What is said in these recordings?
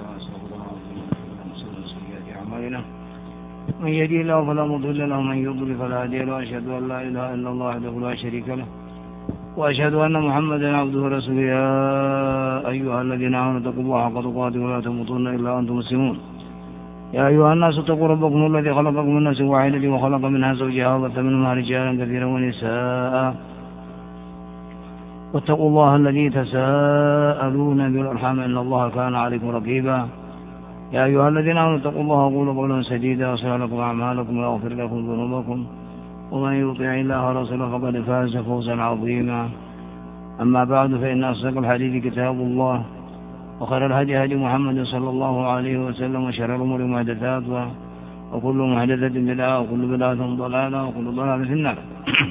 من يهدي الله فلا مضل له ومن يضلل فلا هادي له وأشهد أن لا إله إلا الله وحده لا شريك له وأشهد أن محمدا عبده ورسوله يا أيها الذين آمنوا اتقوا الله حق تقاته ولا تموتن إلا وأنتم مسلمون يا أيها الناس اتقوا ربكم الذي خلقكم من نفس واحدة وخلق منها زوجها وبث منهما رجالا كثيرا ونساء واتقوا الله الذي تساءلون بالأرحام إن الله كان عليكم رقيبا يا أيها الذين آمنوا اتقوا الله وقولوا قولا سديدا يصلح لكم أعمالكم ويغفر لكم ذنوبكم ومن يطع الله ورسوله فقد فاز فوزا عظيما. أما بعد فإن أصدق الحديث كتاب الله وخير الهدي هدي محمد صلى الله عليه وسلم وشر الأمور محدثاتها وكل محدثة بدعة وكل بدعة ضلالة وكل ضلالة في النار.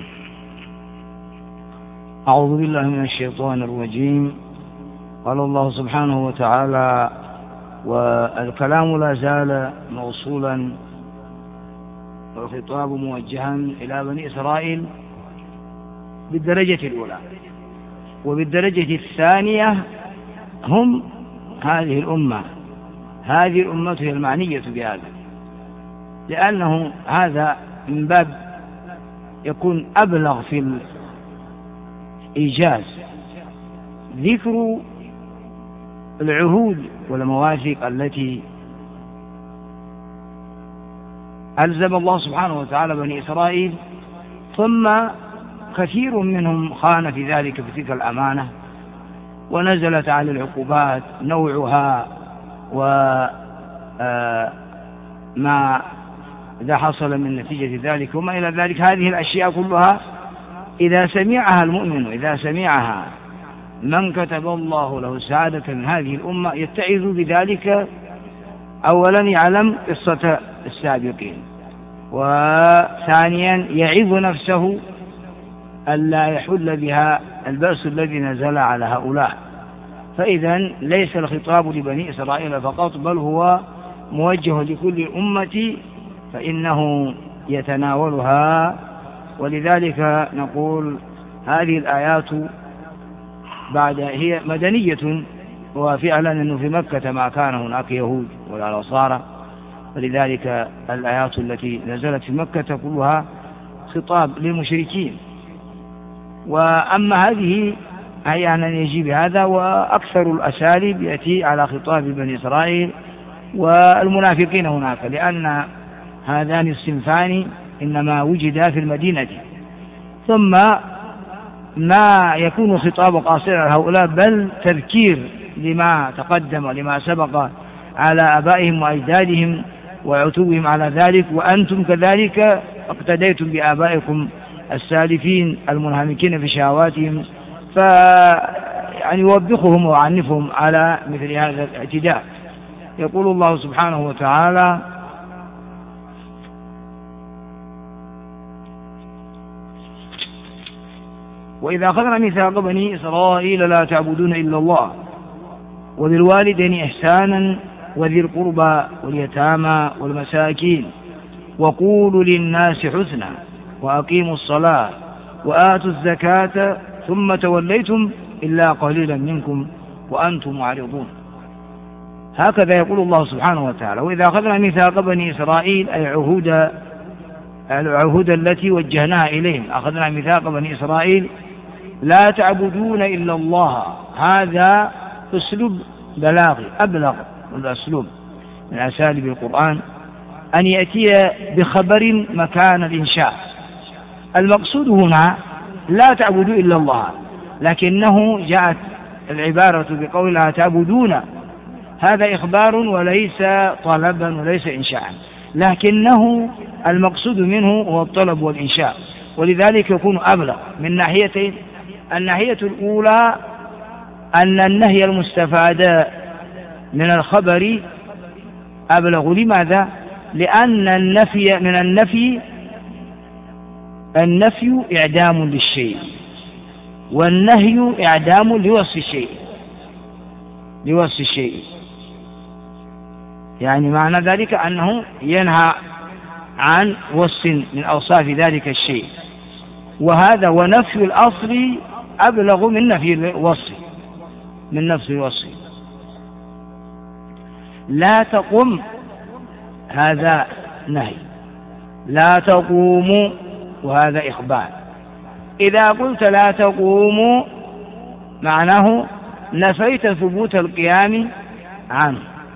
أعوذ بالله من الشيطان الرجيم. قال الله سبحانه وتعالى: والكلام لا زال موصولا والخطاب موجها إلى بني إسرائيل بالدرجة الأولى، وبالدرجة الثانية هم هذه الأمة هي المعنية بهذا، لأنه هذا من باب يكون أبلغ في الإيجاز ذكر العهود والمواثيق التي ألزم الله سبحانه وتعالى بني إسرائيل، ثم كثير منهم خان في ذلك في تلك الأمانة ونزلت على العقوبات نوعها وما إذا حصل من نتيجة ذلك وما إلى ذلك. هذه الأشياء كلها إذا سمعها المؤمن، إذا سمعها من كتب الله له سعادة من هذه الأمة، يتعظ بذلك. أولا يعلم قصة السابقين، وثانيا يعظ نفسه ألا يحل بها البأس الذي نزل على هؤلاء. فإذا ليس الخطاب لبني إسرائيل فقط، بل هو موجه لكل الأمة فإنه يتناولها. ولذلك نقول هذه الآيات بعد هي مدنية، وفعلا أنه في مكة ما كان هناك يهود ولا نصارى، ولذلك الآيات التي نزلت في مكة كلها خطاب للمشركين. وأما هذه أحيانا يجي بهذا، وأكثر الأساليب يأتي على خطاب بني إسرائيل والمنافقين هناك، لأن هذان الصنفان إنما وجدا في المدينة. ثم ما يكون خطاب قاصر على هؤلاء، بل تذكير لما تقدم ولما سبق على آبائهم وأجدادهم وعتوبهم على ذلك، وأنتم كذلك اقتديتم بآبائكم السالفين المنهمكين في شهواتهم، فيعني يوبخهم ويعنفهم على مثل هذا الاعتداء. يقول الله سبحانه وتعالى: وإذا أخذنا ميثاق بني إسرائيل لا تعبدون إلا الله وبالوالدين إحسانا وذي القربى واليتامى والمساكين وقولوا للناس حسنا وأقيموا الصلاة وآتوا الزكاة ثم توليتم إلا قليلا منكم وأنتم معرضون. هكذا يقول الله سبحانه وتعالى: وإذا أخذنا ميثاق بني إسرائيل، أي العهود التي وجهناها إليهم. أخذنا ميثاق بني إسرائيل لا تعبدون إلا الله. هذا أسلوب بلاغي أبلغ الأسلوب من أساليب القرآن، أن يأتي بخبر مكان الإنشاء. المقصود هنا لا تعبدوا إلا الله، لكنه جاءت العبارة بقولها تعبدون، هذا إخبار وليس طلبا وليس إنشاء، لكنه المقصود منه هو الطلب والإنشاء، ولذلك يكون أبلغ من ناحيتين. الناحية الأولى أن النهي المستفاد من الخبر أبلغ. لماذا؟ لأن النفي من النفي إعدام للشيء، والنهي إعدام لوصف الشيء. يعني معنى ذلك أنه ينهى عن وصف من أوصاف ذلك الشيء، وهذا ونفي الأصل أبلغ من نفي الوصف. لا تقم هذا نهي، لا تقوم وهذا إخبار. إذا قلت لا تقوم معناه نفيت ثبوت القيام عنه،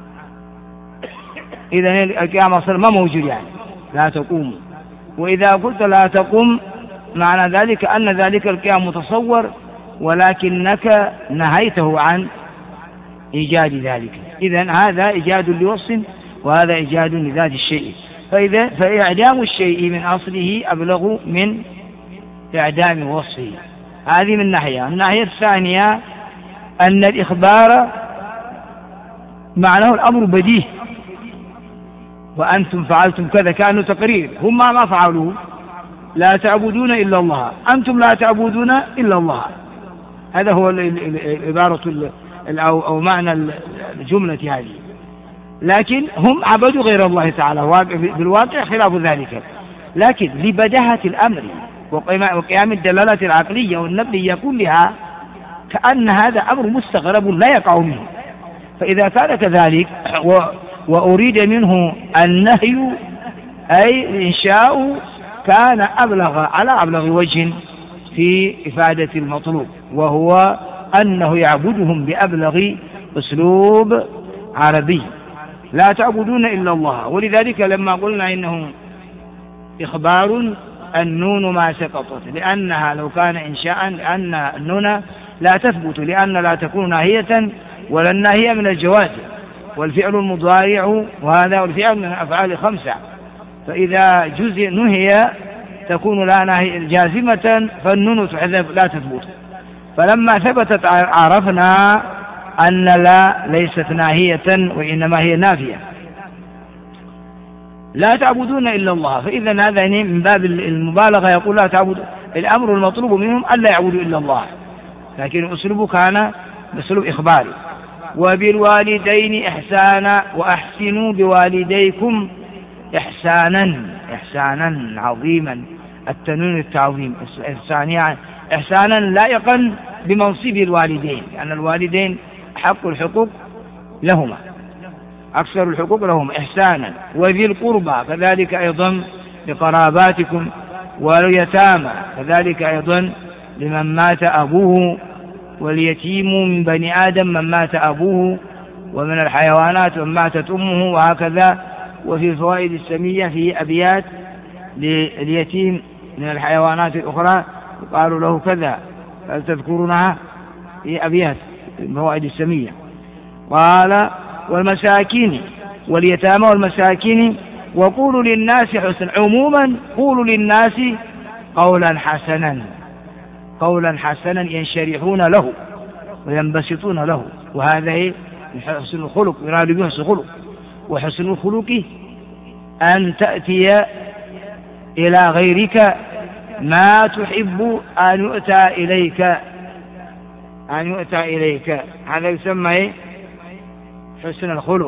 إذا القيام أصلا ما موجود يعني لا تقوم. وإذا قلت لا تقم معنى ذلك أن ذلك القيام متصور ولكنك نهيته عن إيجاد ذلك. إذن هذا إيجاد لوصف وهذا إيجاد لذات الشيء، فإعدام الشيء من أصله أبلغ من إعدام وصفه. هذه من ناحية. الناحية الثانية أن الإخبار معناه الأمر بديهي، وأنتم فعلتم كذا كأنه تقرير، هم ما فعلوا، لا تعبدون إلا الله، أنتم لا تعبدون إلا الله. هذا هو العبارة أو معنى الجملة هذه. لكن هم عبدوا غير الله تعالى، بالواقع خلاف ذلك، لكن لبداهة الأمر وقيام الدلالة العقلية والنقلية كلها كأن هذا أمر مستغرب لا يقع منه. فإذا كان كذلك وأريد منه النهي أي الإنشاء كان على أبلغ وجه في إفادة المطلوب، وهو أنه يعبدهم بأبلغ أسلوب عربي، لا تعبدون إلا الله. ولذلك لما قلنا إنه إخبار النون ما سقطت، لأنها لو كان إنشاء لأن النون لا تثبت، لأن لا تكون ناهية ولا الناهية من الجواز، والفعل المضارع وهذا والفعل من الأفعال 5، فإذا جزء نهي تكون لا ناهية جازمة فالنون تحذف لا تثبت. فلما ثبتت عرفنا أن لا ليست ناهية وإنما هي نافية، لا تعبدون إلا الله. فإذا هذا من باب المبالغة، يقول لا تعبد، الأمر المطلوب منهم ألا يعبدوا إلا الله، لكن أسلوبه كان بأسلوب إخباري. وبالوالدين إحسانا وأحسنوا بوالديكم إحسانا عظيما، التنوين التعظيم، إحسانا لائقا بمنصب الوالدين، لأن الوالدين حق الحقوق لهما، أكثر الحقوق لهم إحسانا. وذي القربى كذلك أيضا لقراباتكم، واليتامى كذلك أيضا لمن مات أبوه، واليتيم من بني آدم من مات أبوه، ومن الحيوانات من ماتت أمه، وهكذا. وفي الفوائد السمية في أبيات لليتيم من الحيوانات الأخرى قالوا له كذا، هل تذكرونها في أبيات الفوائد السمية؟ قال والمساكين واليتامى والمساكين وقولوا للناس حسنا، عموما قولوا للناس قولا حسنا ينشرحون له وينبسطون له، وهذا حسن الخلق، يراد به حسن الخلق. وحسن الخلق أن تأتي إلى غيرك ما تحب أن يؤتى إليك، هذا يسمى حسن الخلق.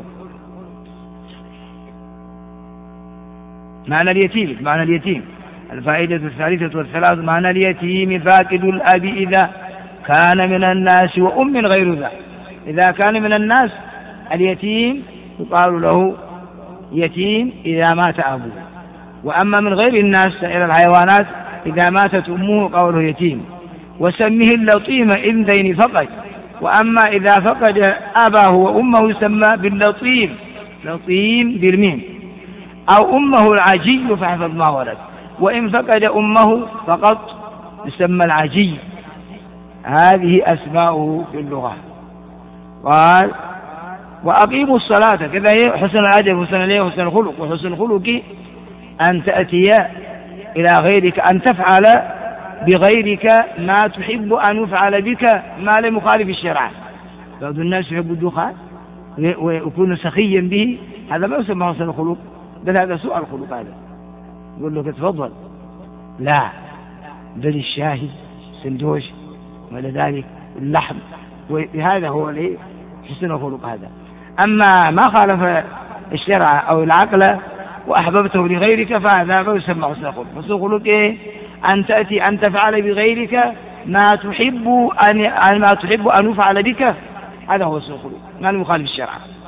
معنى اليتيم الفائدة الثالثة والثلاث معنى اليتيم فاقد الأب إذا كان من الناس وأم غير ذا. إذا كان من الناس اليتيم يقال له يتيم إذا مات أبوه، وأما من غير الناس سائر الحيوانات إذا ماتت أمه قوله يتيم. وسمه اللطيم إن ذين فقد، وأما إذا فقد أباه وأمه يسمى باللطيم، لطيم بالميم. أو أمه العجي فاحفظ ما ورد، وإن فقد أمه فقط يسمى العجي. هذه أسماؤه في اللغة. قال وأقيموا الصلاة كذا حسن الأدب وحسن اليه وحسن الخلق. وحسن الخلق أن تأتي إلى غيرك، أن تفعل بغيرك ما تحب أن يفعل بك ما لم يخالف الشرع. بعض الناس يحب الدخان ويكون سخيا به، هذا ما يسمى حسن الخلق، بل هذا سوء الخلق. هذا يقول له تفضل، لا، بل الشاهي سندوش ولا ذلك اللحم، وهذا هو حسن الخلق. هذا أما ما خالف الشرع أو العقل وأحببته لغيرك فهذا ما يسمى حسن الخلق. حسن الخلق أن تأتي أن تفعل بغيرك ما تحب أن يفعل بك، هذا هو حسن الخلق ما يخالف الشرع.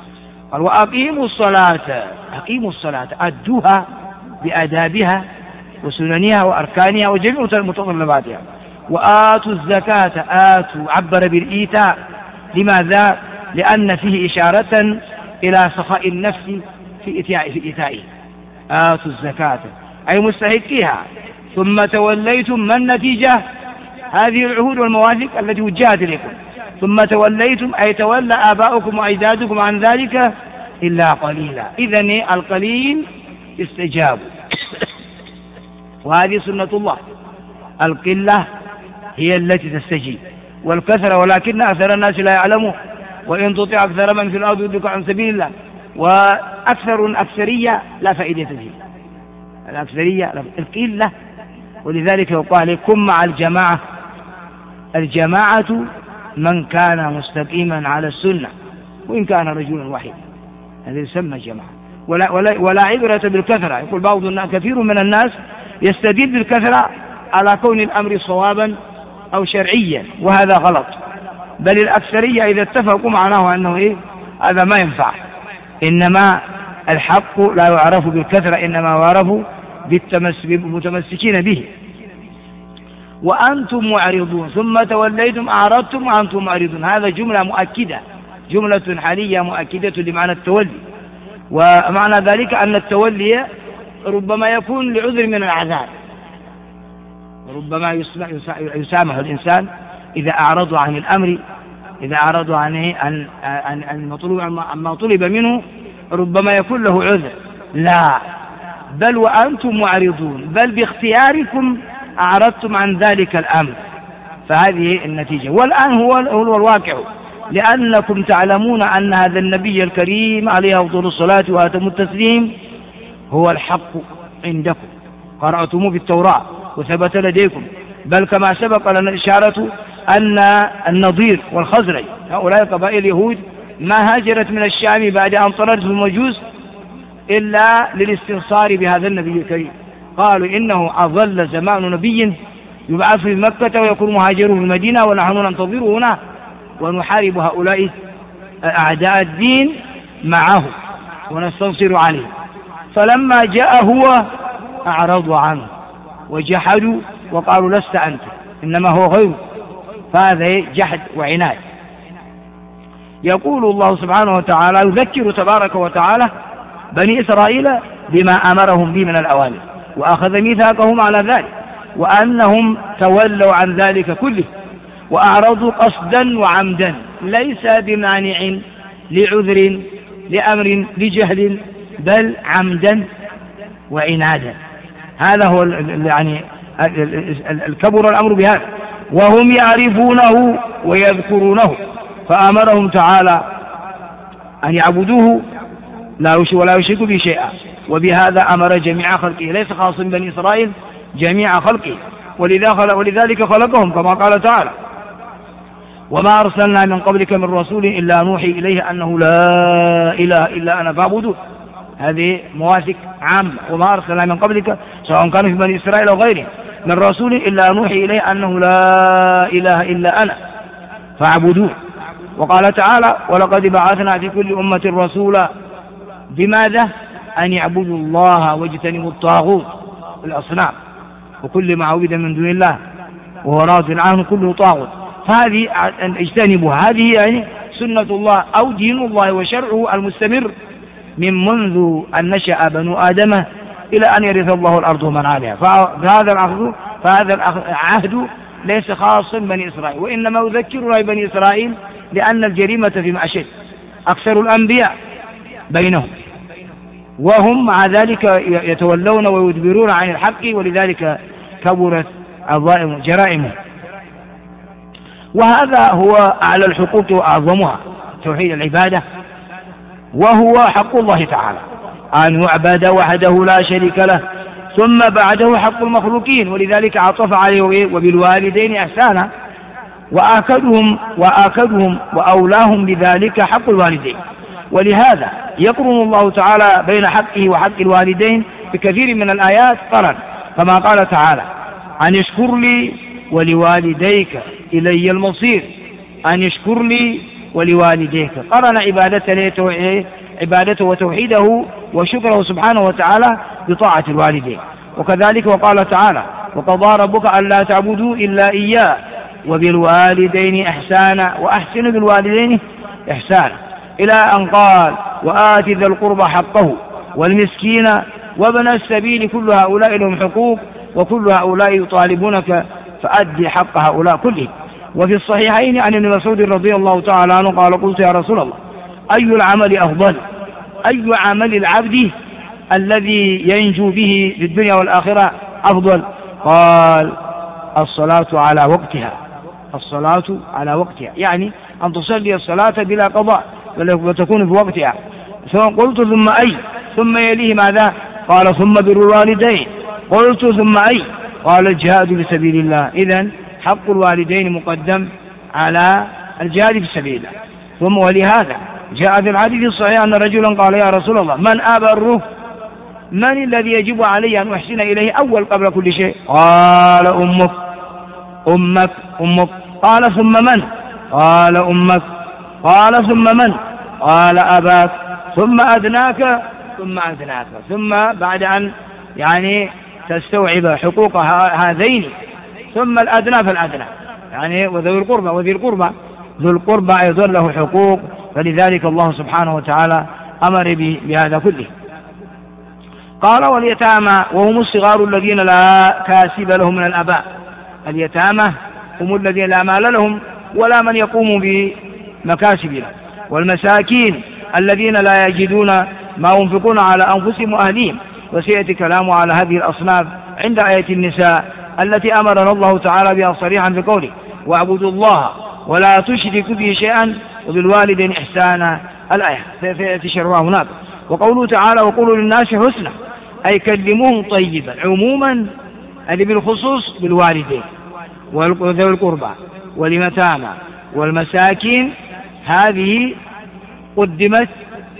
قال وأقيموا الصلاة، أقيموا الصلاة، أدوها بآدابها وسننها وأركانها وجميع متطلباتها. وآتوا الزكاة، آتوا عبر بالإيتاء، لماذا؟ لأن فيه إشارة إلى سخاء النفس في إيتائه. آتوا الزكاة أي مستحقيها. ثم توليتم، ما النتيجة؟ هذه العهود والمواثيق التي وجهت إليكم. ثم توليتم أي تولى آباؤكم وأجدادكم عن ذلك إلا قليلا. إذن القليل استجابوا وهذه سنة الله، القلة هي التي تستجيب، والكثرة ولكن أكثر الناس لا يعلمون. وإن تطع أكثر من في الأرض يضلوك عن سبيل الله. الأكثرية لا فائدة فيه، الأكثرية القلة. ولذلك يقال كن مع الجماعة. الجماعة من كان مستقيما على السنة وإن كان رجلا واحدا، هذا يسمى جماعة. ولا عبرة بالكثرة. يقول بعض الناس، كثير من الناس يستدل بالكثرة على كون الأمر صوابا أو شرعيا، وهذا غلط. بل الأكثرية إذا اتفقوا معناه أنه هذا ما ينفع. إنما الحق لا يعرف بالكثرة، إنما يعرف بالمتمسكين به. وأنتم معرضون، ثم توليتم أعرضتم وأنتم معرضون. هذا جملة مؤكدة، جملة حالية مؤكدة لمعنى التولي. ومعنى ذلك أن التولي ربما يكون لعذر من الأعذار، ربما يسامح الإنسان إذا أعرضوا عن الأمر، إذا أعرضوا عن ما طلب منه، ربما يكون له عذر. لا، بل وأنتم معرضون، بل باختياركم أعرضتم عن ذلك الأمر. فهذه النتيجة. والآن هو الواقع، لأنكم تعلمون أن هذا النبي الكريم عليه أفضل الصلاة وأتم التسليم هو الحق عندكم، قرأتموه في التوراة وثبت لديكم. بل كما سبق لنا الإشارة أن النضير والخزرج هؤلاء قبائل اليهود ما هاجرت من الشام بعد أن طردت المجوس إلا للاستنصار بهذا النبي الكريم. قالوا إنه أظل زمان نبي يبعث في مكة ويكون مهاجره في المدينة، ونحن ننتظره هنا ونحارب هؤلاء أعداء الدين معه ونستنصر عليه. فلما جاء هو أعرضوا عنه وجحدوا وقالوا لست أنت إنما هو غيره. فهذا جحد وعناد. يقول الله سبحانه وتعالى، يذكر تبارك وتعالى بني إسرائيل بما أمرهم به من الأوامر، وأخذ ميثاقهم على ذلك، وأنهم تولوا عن ذلك كله وأعرضوا قصدا وعمدا، ليس بمانع لعذر لأمر لجهل، بل عمدا وعنادا. هذا هو يعني الكبر الأمر بهذا، وهم يعرفونه ويذكرونه. فأمرهم تعالى أن يعبدوه ولا يشركوا به شيئا، وبهذا أمر جميع خلقه، ليس خاص بني إسرائيل، جميع خلقه. ولذلك خلقهم كما قال تعالى: وما أرسلنا من قبلك من رسول إلا نوحي إليه أنه لا إله إلا أنا فاعبدوه. هذه مواثيق عامة. وما أرسلنا من قبلك سواء كانوا في بني إسرائيل أو غيرهم من رسول إلا نوحي إليه أنه لا إله إلا أنا فاعبدوه. وقال تعالى: ولقد بعثنا في كل أمة رسولا بماذا؟ أن يعبدوا الله واجتنبوا الطاغوت الأصنام وكل ما عبد من دون الله وهو راض عنه كله طاغوت. فهذه أن اجتنبوا، هذه يعني سنة الله أو دين الله وشرعه المستمر من منذ أن نشأ بنو آدم إلى أن يرث الله الأرض ومن عليها. فهذا العهد ليس خاصا بني إسرائيل، وإنما يذكرنا بني إسرائيل لأن الجريمة فيما أشد، أكثر الأنبياء بينهم، وهم مع ذلك يتولون ويدبرون عن الحق، ولذلك كبرت جرائمهم. وهذا هو أعلى الحقوق وأعظمها، توحيد العبادة، وهو حق الله تعالى أن يعبد وحده لا شريك له، ثم بعده حق المخلوقين، ولذلك عطف عليه وبالوالدين إحسانا، وآكدهم وأولاهم بذلك حق الوالدين. ولهذا يقرن الله تعالى بين حقه وحق الوالدين بكثير من الآيات قرن، كما قال تعالى: أن يشكر لي ولوالديك إلي المصير، أن يشكر لي ولوالديك. قرن عبادة عبادته وتوحيده وشكره سبحانه وتعالى بطاعة الوالدين. وكذلك وقال تعالى: وقضى ربك ألا تعبدوا إلا إياه وبالوالدين إحسانا وأحسنوا بالوالدين إحسانا، إلى أن قال: وآت ذا القربى حقه والمسكين وابن السبيل كل هؤلاء لهم حقوق وكل هؤلاء يطالبونك فأدي حق هؤلاء كلهم. وفي الصحيحين عن ابن مسعود رضي الله تعالى عنه قال: قلت يا رسول الله أي العمل أفضل؟ أي عمل العبد الذي ينجو به في الدنيا والآخرة أفضل؟ قال: الصلاة على وقتها. الصلاة على وقتها يعني أن تصلي الصلاة بلا قضاء وتكون في وقتها. ثم قلت: ثم أي؟ ثم يليه ماذا؟ قال: ثم بر الوالدين. قلت: ثم أي؟ قال: الجهاد في سبيل الله. إذن حق الوالدين مقدم على الجهاد في سبيل الله. ثم ولهذا جاء في الحديث الصحيح أن رجلا قال: يا رسول الله من أبره؟ من الذي يجب علي أن أحسن إليه أول قبل كل شيء؟ قال: أمك. أمك أمك. قال: ثم من؟ قال: أمك. قال: ثم من؟ قال: أباك. ثم أدناك ثم أدناك. ثم بعد أن يعني تستوعب حقوق هذين ثم الأدنى فالأدنى يعني وذوي القربى وذي القربى. ذو القربى أيضا له حقوق، فلذلك الله سبحانه وتعالى أمر بهذا كله. قال: واليتامى وهم الصغار الذين لا كاسب لهم من الآباء. اليتامى هم الذين لا مال لهم ولا من يقوم بمكاسب لهم. والمساكين الذين لا يجدون ما ينفقون على أنفسهم وأهليهم. وسيأتي كلام على هذه الأصناف عند آية النساء التي أمرنا الله تعالى بها صريحا في قوله: واعبدوا الله ولا تشركوا به شيئا وبالوالدين إحسانا. الآية سيأتي شرها هناك. وقوله تعالى: وقولوا للناس حسنا، أي كلموهم طيبا عموما، أي بالخصوص بالوالدين وذوي القربى واليتامى والمساكين. هذه قدمت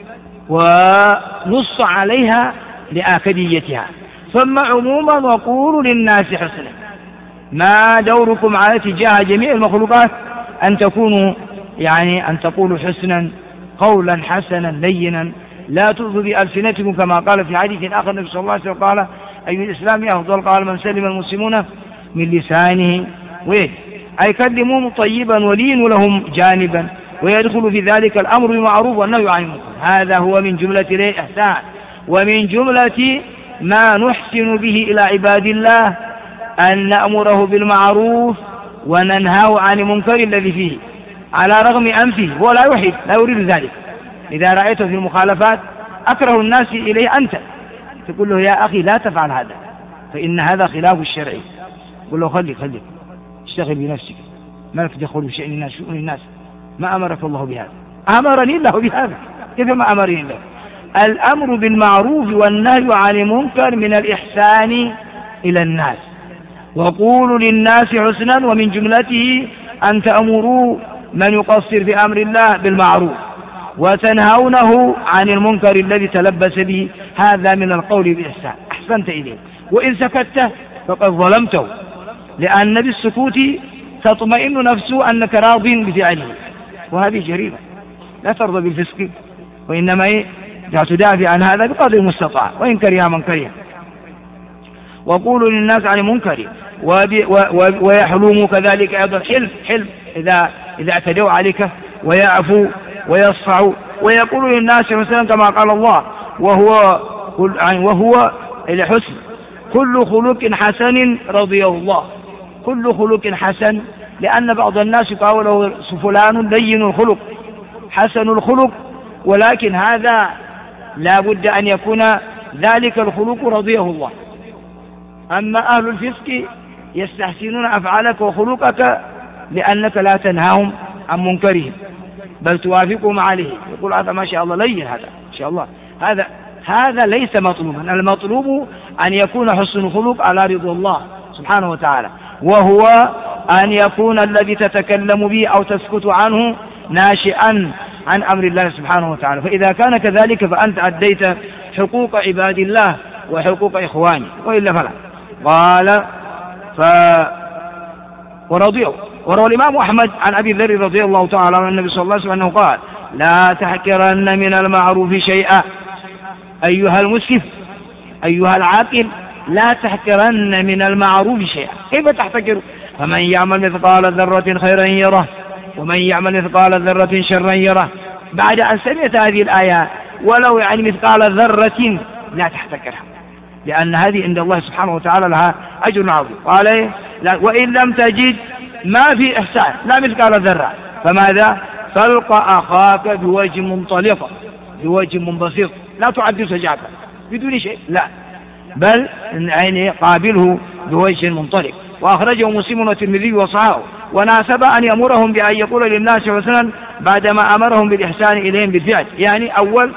ونص عليها لآكديتها. ثم عموما وقولوا للناس حسنا. ما دوركم على تجاه جميع المخلوقات أن تكونوا يعني أن تقولوا حسنا، قولا حسنا لينا، لا تؤذوا بألسنتكم، كما قال في حديث آخر النبي صلى الله عليه وسلم قال: أي الإسلام أفضل؟ قال: من سلم المسلمون من لسانه ويده. أي كلموهم طيبا ولينوا لهم جانبا، ويدخل في ذلك الأمر بالمعروف والنهي عن المنكر. هذا هو من جملة الإحسان ومن جملة ما نحسن به إلى عباد الله أن نأمره بالمعروف وننهاه عن المنكر الذي فيه، على رغم أنفه هو لا يحب، لا يريد ذلك. إذا رأيته في المخالفات أكره الناس إليه أنت، تقول له: يا أخي لا تفعل هذا فإن هذا خلاف الشرع. قل له: خليك اشتغل بنفسك، ما لك تدخل بشأن الناس، شؤون الناس، ما أمرك الله بهذا. أمرني الله بهذا، كيف ما أمرني الله؟ الأمر بالمعروف والنهي عن المنكر من الإحسان إلى الناس. وقولوا للناس حسنا، ومن جملته أن تأمروا من يقصر في أمر الله بالمعروف وتنهونه عن المنكر الذي تلبس به. هذا من القول بإحسان، أحسنت إليه. وإن سكت فقد ظلمته، لأن بالسكوت تطمئن نفسه أنك راض بفعله، وهذه جريمة. لا ترضى بالفسق، وإنما تدافع عن هذا بقدر المستطاع، وإن كره من كره. وقولوا للناس عن المنكر ويحلموا كذلك أيضا حلم إذا اعتدوا عليك، ويعفوا ويصفعوا. ويقول للناس مثلا كما قال الله: وهو الحسن كل خلق حسن رضي الله. كل خلق حسن، لأن بعض الناس يقال له فلان لين الخلق حسن الخلق، ولكن هذا لا بد أن يكون ذلك الخلق رضيه الله. أما أهل الفسق يستحسنون أفعالك وخلقك لأنك لا تنهاهم عن منكرهم، بل توافقهم عليه. يقول: هذا ما شاء الله لين، هذا ما شاء الله، هذا ليس مطلوبا. المطلوب أن يكون حسن الخلق على رضا الله سبحانه وتعالى، وهو أن يكون الذي تتكلم به أو تسكت عنه ناشئا عن أمر الله سبحانه وتعالى. فإذا كان كذلك فأنت أديت حقوق عباد الله وحقوق إخواني، وإلا فلا. قال: ورضيه. وروى الإمام أحمد عن أبي ذر رضي الله تعالى عن النبي صلى الله عليه وسلم أنه قال: لا تحقرن من المعروف شيئا. أيها المسلم أيها العاقل، لا تحقرن من المعروف شيئا. كيف تحتقر؟ فمن يعمل مثقال ذرة خيرا يره ومن يعمل مثقال ذرة شرا يره. بعد أن سمعت هذه الآيات ولو يعني مثقال ذرة لا تحتقرها، لأن هذه عند الله سبحانه وتعالى لها أجر عظيم. قال وإن لم تجد ما في إحسان لا مثقال ذرة فماذا؟ فالق أخاك بوجه منطلق بوجه منبسط، لا تعد سجاعته بدون شيء، لا بل يعني قابله بوجه منطلق. وأخرجه مسلم والترمذي وصححه. وناسب أن يأمرهم بأن يقول للناس حسنا بعدما أمرهم بالإحسان إليهم بالفعل، يعني أول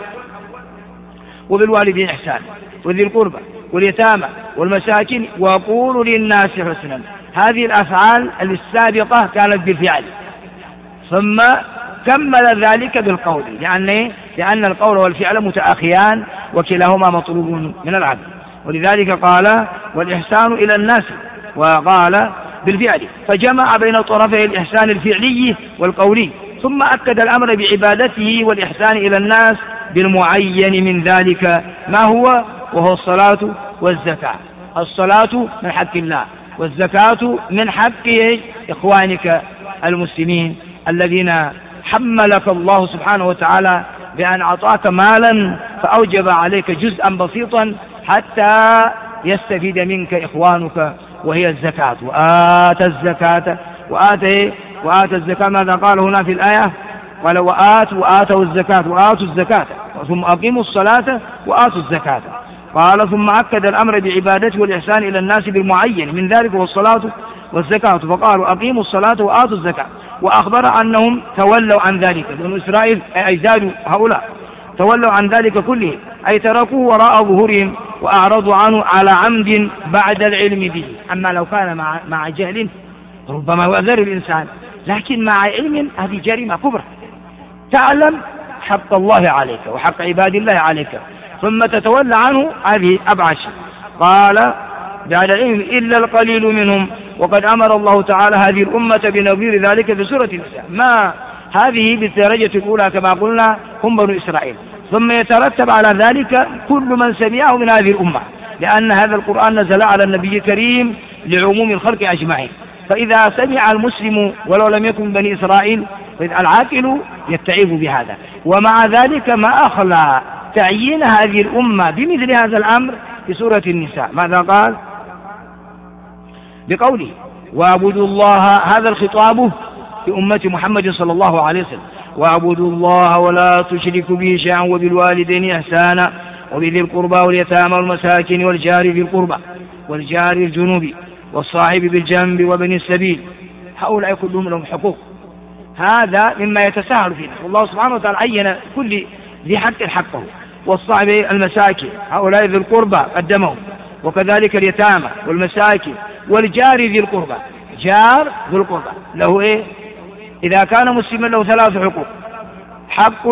وبالوالدين إحسان وذي القربى واليتامى والمساكين وقولوا للناس حسنا. هذه الأفعال السابقة كانت بالفعل، ثم كمل ذلك بالقول، لأن القول والفعل متأخيان وكلاهما مطلوب من العبد. ولذلك قال والإحسان إلى الناس، وقال بالفعل، فجمع بين طرفي الإحسان الفعلي والقولي، ثم أكد الأمر بعبادته والإحسان إلى الناس بالمعين من ذلك ما هو، وهو الصلاة والزكاة. الصلاة من حق الله، والزكاة من حق إخوانك المسلمين الذين حملك الله سبحانه وتعالى بأن أعطاك مالا فأوجب عليك جزءا بسيطا حتى يستفيد منك إخوانك، وهي الزكاة. وآت الزكاة وآت الزكاة ماذا قال هنا في الآية؟ قال وآتوا الزكاة وآتوا الزكاة ثم أقيموا الصلاة وآتوا الزكاة. قال ثم أكد الأمر بعبادته والإحسان إلى الناس بالمعين من ذلك والصلاة والزكاة، فقالوا أقيموا الصلاة وآتوا الزكاة. وأخبر أنهم تولوا عن ذلك، بنو إسرائيل أي زادوا هؤلاء تولوا عن ذلك كله، أي تركوه وراء ظهورهم وأعرضوا عنه على عمد بعد العلم به. أما لو كان مع جهل ربما يؤذر الإنسان، لكن مع علم هذه جريمة كبرى. تعلم حق الله عليك وحق عباد الله عليك ثم تتولى عنه، هذه أبعد شيء. قال بعد العلم إلا القليل منهم، وقد أمر الله تعالى هذه الأمة بنظير ذلك في سورة النساء. ما هذه بالدرجة الأولى كما قلنا هم بنو إسرائيل، ثم يترتب على ذلك كل من سمعه من هذه الأمة، لأن هذا القرآن نزل على النبي الكريم لعموم الخلق أجمعين. فإذا سمع المسلم ولو لم يكن بني إسرائيل العاقل يتعظ بهذا. ومع ذلك ما أخلى تعيين هذه الأمة بمثل هذا الأمر في سورة النساء. ماذا قال؟ بقوله واعبدوا الله، هذا الخطاب في أمة محمد صلى الله عليه وسلم، واعبدوا الله ولا تشركوا به شيئا وبالوالدين إحسانا وبذي القربى واليتامى والمساكين والجار ذي القربى والجار الجنوب والصاحب بالجنب وبني السبيل. هؤلاء كلهم لهم حقوق، هذا مما يتساهل فيه. والله سبحانه وتعالى عين كل ذي حق حقه. والصاحب المساكين هؤلاء ذي القربى قدمهم، وكذلك اليتامى والمساكين والجار ذي القربى. جار ذو القربى له إيه؟ إذا كان مسلما له ثلاث حقوق: حق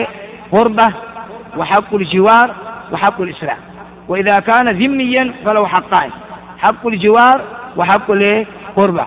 قربة وحق الجوار وحق الإسلام. وإذا كان ذميا فله حقان: حق الجوار وحق قربة،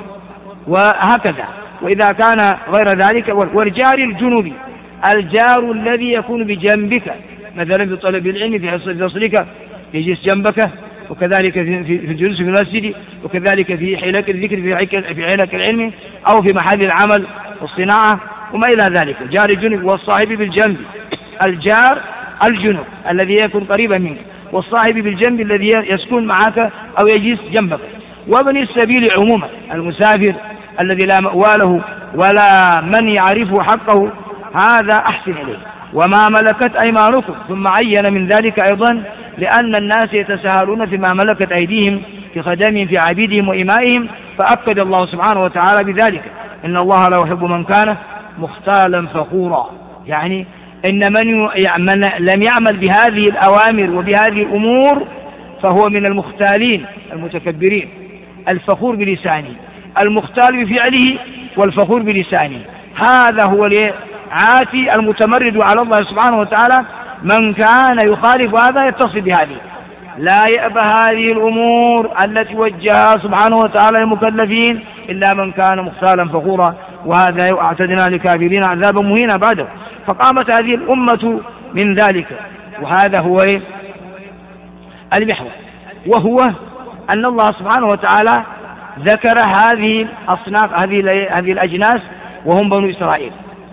وهكذا. وإذا كان غير ذلك والجار الجنوبي، الجار الذي يكون بجنبك، مثلا في طلب العلم في أصلك يجلس جنبك، وكذلك في الجلوس في المسجد، وكذلك في حلق الذكر في حلق العلم، أو في محل العمل والصناعة وما إلى ذلك. الجار الجنوب والصاحب بالجنب، الجار الجنوب الذي يكون قريبا منك، والصاحب بالجنب الذي يسكن معك أو يجلس جنبك، وابن السبيل عموما، المسافر الذي لا مأوى له ولا من يعرف حقه، هذا أحسن إليه. وما ملكت أيمانكم، ثم عين من ذلك أيضا لأن الناس يتساهلون فيما ملكت أيديهم في خدمهم في عبيدهم وإمائهم، فأكد الله سبحانه وتعالى بذلك: إن الله لا يحب من كان مختالا فخورا. يعني إن من لم يعمل بهذه الأوامر وبهذه الأمور فهو من المختالين المتكبرين. الفخور بلسانه، المختال بفعله، والفخور بلسانه. هذا هو العاتي المتمرد على الله سبحانه وتعالى. من كان يخالف هذا يتصل بهذه، لا يأبى هذه الأمور التي وجهها سبحانه وتعالى المكلفين إلا من كان مختالا فخورا. وهذا أعتدنا لكافرين عذابا مهينا بعده. فقامت هذه الأمة من ذلك. وهذا هو المحور، وهو أن الله سبحانه وتعالى ذكر هذه الأصناف، هذه الأجناس وهم بنو إسرائيل،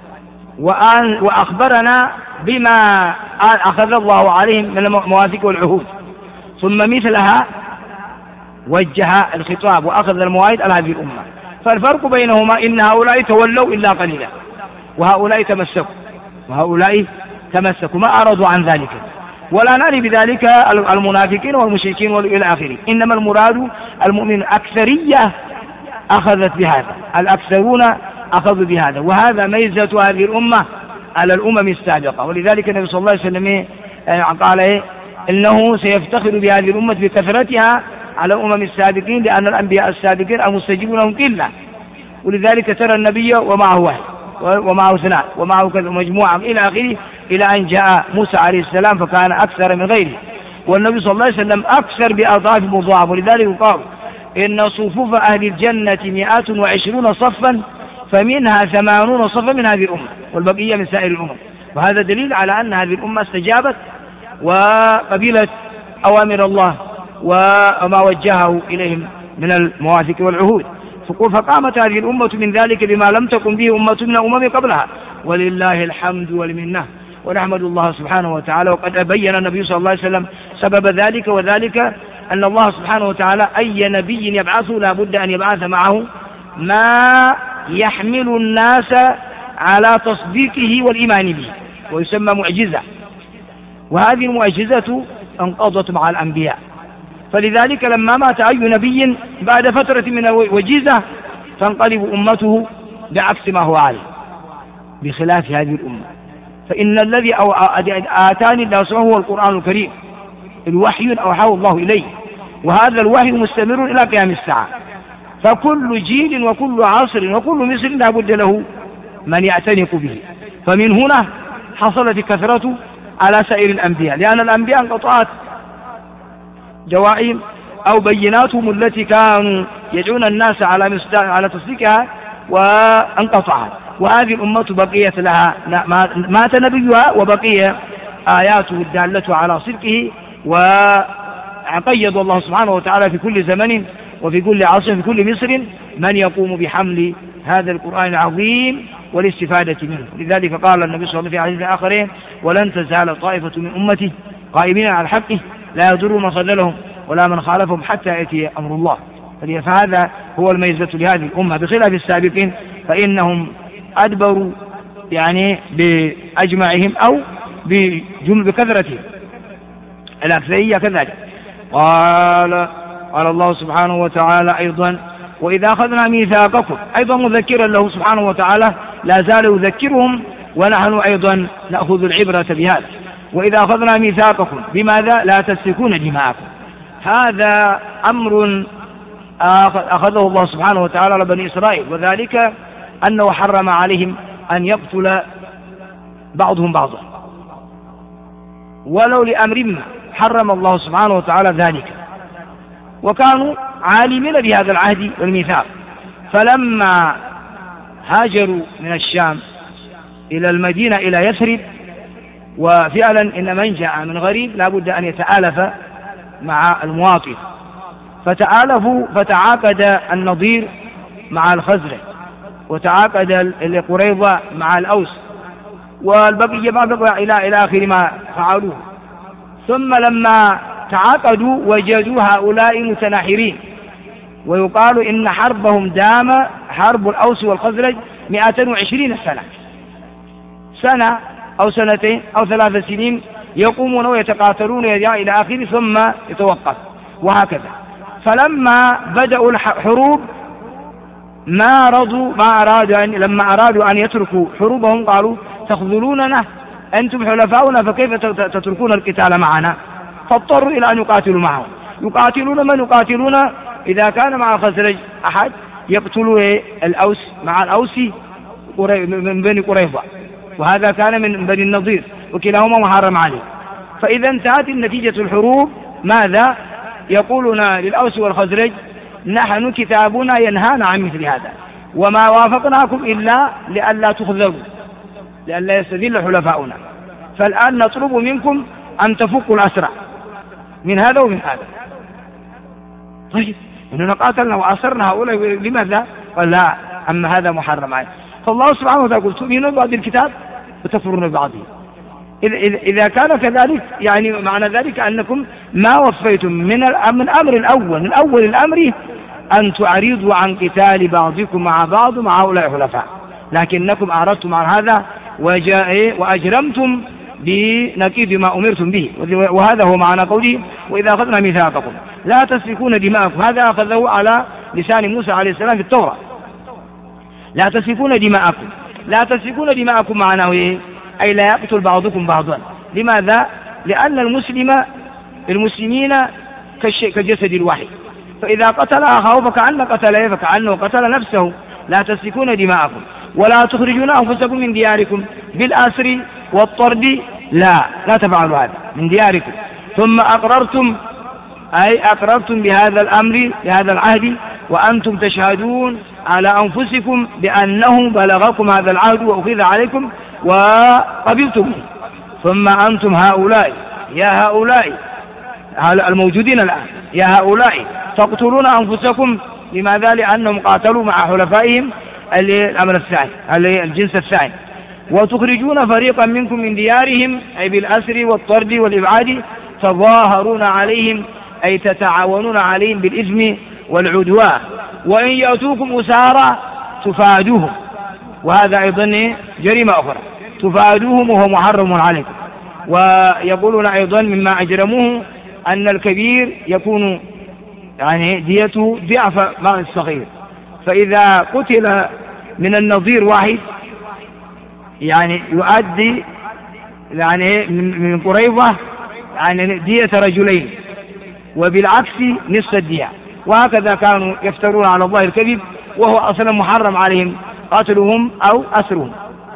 وأخبرنا بما أخذ الله عليهم من المواثيق والعهود، ثم مثلها وجه الخطاب وأخذ المواعيد على هذه الأمة. فالفرق بينهما إن هؤلاء تولوا إلا قليلا، وهؤلاء تمسكوا ما أرادوا عن ذلك، ولا نعني بذلك المنافقين والمشركين إلى آخره. إنما المراد المؤمن أكثرية أخذت بهذا، الأكثرون أخذوا بهذا، وهذا ميزة هذه الأمة على الأمم السابقة. ولذلك النبي صلى الله عليه وسلم قال إنه سيفتخر بهذه الأمة بكثرتها على الأمم السابقين، لأن الأنبياء السابقين المستجيبون لهم قلة. ولذلك ترى النبي ومعه واحد ومعه اثنان ومعه كذا مجموعة إلى آخره، إلى أن جاء موسى عليه السلام فكان أكثر من غيره، والنبي صلى الله عليه وسلم أكثر بأضعاف مضاعف. ولذلك قال إن صفوف أهل الجنة 120 صفا، فمنها 80 صفا من هذه الأمة والبقية من سائر الأمم. وهذا دليل على أن هذه الأمة استجابت وقبلت أوامر الله وما وجهه إليهم من المواثيق والعهود. فقامت هذه الأمة من ذلك بما لم تكن به أمة من الأمم قبلها، ولله الحمد والمنة، ونحمد الله سبحانه وتعالى. وقد بين النبي صلى الله عليه وسلم سبب ذلك، وذلك أن الله سبحانه وتعالى أي نبي يبعثه لا بد أن يبعث معه ما يحمل الناس على تصديقه والإيمان به، ويسمى معجزة. وهذه المعجزة انقضت مع الأنبياء، فلذلك لما مات أي نبي بعد فترة من الوجيزة تنقلب أمته بعكس ما هو عليه، بخلاف هذه الأمة. فإن الذي آتاني الله هو القرآن الكريم، الوحي أوحاه الله إليه، وهذا الوحي مستمر إلى قيام الساعة. فكل جيل وكل عصر وكل مصر لا بد له من يعتنق به. فمن هنا حصلت الكثرة على سائر الأنبياء، لأن الأنبياء انقطعت جوائم أو بيناتهم التي كانوا يدعون الناس على تصديقها وانقطعت. وهذه الأمة بقيت لها مات نبيها وبقي آياته الدالة على صدقه، وقيض الله سبحانه وتعالى في كل زمن وفي كل عصر في كل مصر من يقوم بحمل هذا القرآن العظيم والاستفادة منه. لذلك قال النبي صلى الله عليه وسلم في حديث آخرين: ولن تزال طائفة من أمتي قائمين على الحق لا يضر من خذلهم ولا من خالفهم حتى يأتي أمر الله. فهذا هو الميزة لهذه الأمة بخلاف السابقين، فإنهم أدبروا يعني بأجمعهم أو بكثرتهم، الأكثرية كذلك. قال الله سبحانه وتعالى أيضا: وإذا أخذنا ميثاقكم، أيضا مذكرا له سبحانه وتعالى، لا زال يذكرهم ونحن أيضا نأخذ العبرة بهذا. وإذا أخذنا ميثاقكم بماذا؟ لا تسفكون دماءكم. هذا أمر أخذه الله سبحانه وتعالى على بني إسرائيل، وذلك أنه حرم عليهم أن يقتل بعضهم بعضا، ولو لأمر ما حرم الله سبحانه وتعالى ذلك، وكانوا عالمين بهذا العهد والميثاق. فلما هاجروا من الشام إلى المدينة إلى يثرب، وفعلا إن من جاء من غريب لا بد أن يتآلف مع المواطن، فتآلفوا فتعاقد النضير مع الخزرج، وتعاقد القريظة مع الأوس، والبقية ما بقى إلى آخر ما فعلوه. ثم لما تعاقدوا وجدوا هؤلاء متناحرين، ويقال إن حربهم دام حرب الأوس والخزرج 120 سنة أو سنتين أو 3 سنين، يقومون ويتقاتلون إلى آخره ثم يتوقف، وهكذا. فلما بدأوا الحروب لما أرادوا أن يتركوا حروبهم قالوا: تخذلوننا، أنتم حلفاؤنا، فكيف تتركون القتال معنا؟ فاضطروا إلى أن يقاتلوا معهم. يقاتلون من يقاتلون؟ إذا كان مع الخزرج أحد يقتلوا الأوس مع الأوسي من بني قريظة، وهذا كان من بني النضير، وكلاهما محرم عليه. فإذا انتهت النتيجة الحروب ماذا؟ يقولون للأوس والخزرج: نحن كتابنا ينهانا عن مثل هذا، وما وافقناكم إلا لئلا تخذلوا، لئلا يستذل حلفاؤنا. فالآن نطلب منكم أن تفكوا الأسرى من هذا ومن هذا. طيب إننا قاتلنا وأسرنا هؤلاء لماذا؟ قال لا، أما هذا محرم عليه. فالله سبحانه وتعالى يقول تؤمنون ببعض الكتاب وتكفرون ببعضه. إذا كان كذلك يعني معنى ذلك أنكم ما وفيتم من أمر الأول الأمر أن تعرضوا عن قتال بعضكم مع بعض مع هؤلاء حلفاء، لكنكم أعرضتم عن هذا وأجرمتم بنقيض ما أمرتم به. وهذا هو معنى قوله وإذا أخذنا ميثاقكم لا تسفكون دماءكم. هذا أخذه على لسان موسى عليه السلام في التوراة. لا تسفكون دماءكم. لا تسفكون دماءكم معناه إيه؟ أي لا يقتل بعضكم بعضا. لماذا؟ لأن المسلمين كالجسد الواحد، فإذا قتل أخاه فكأنه قتل نفسه. لا تسفكون دماءكم ولا تخرجون أنفسكم من دياركم بالأسر والطرد. لا تفعلوا هذا من دياركم ثم أقررتم بهذا الأمر بهذا العهد وأنتم تشهدون على أنفسكم بأنه بلغكم هذا العهد وأخذ عليكم وقبلتم. ثم أنتم هؤلاء الموجودين الآن يا هؤلاء تقتلون أنفسكم. لماذا؟ لأنهم قاتلوا مع حلفائهم الأمر الثاني الجنس الثاني. وتخرجون فريقا منكم من ديارهم أي بالأسر والطرد والإبعاد. تظاهرون عليهم أي تتعاونون عليهم بالإثم والعدوان. وإن يأتوكم أسارى تفادوهم، وهذا أيضا جريمة أخرى، تفادوهم وهو محرم عليكم. ويقولون أيضا مما أجرموه أن الكبير يكون يعني ديته ضعف مع الصغير، فإذا قتل من النظير واحد يعني يؤدي يعني من قريظة يعني دية رجلين، وبالعكس نصف الدية. وهكذا كانوا يفترون على الله الكذب وهو أصلا محرم عليهم قتلهم أو أسرهم.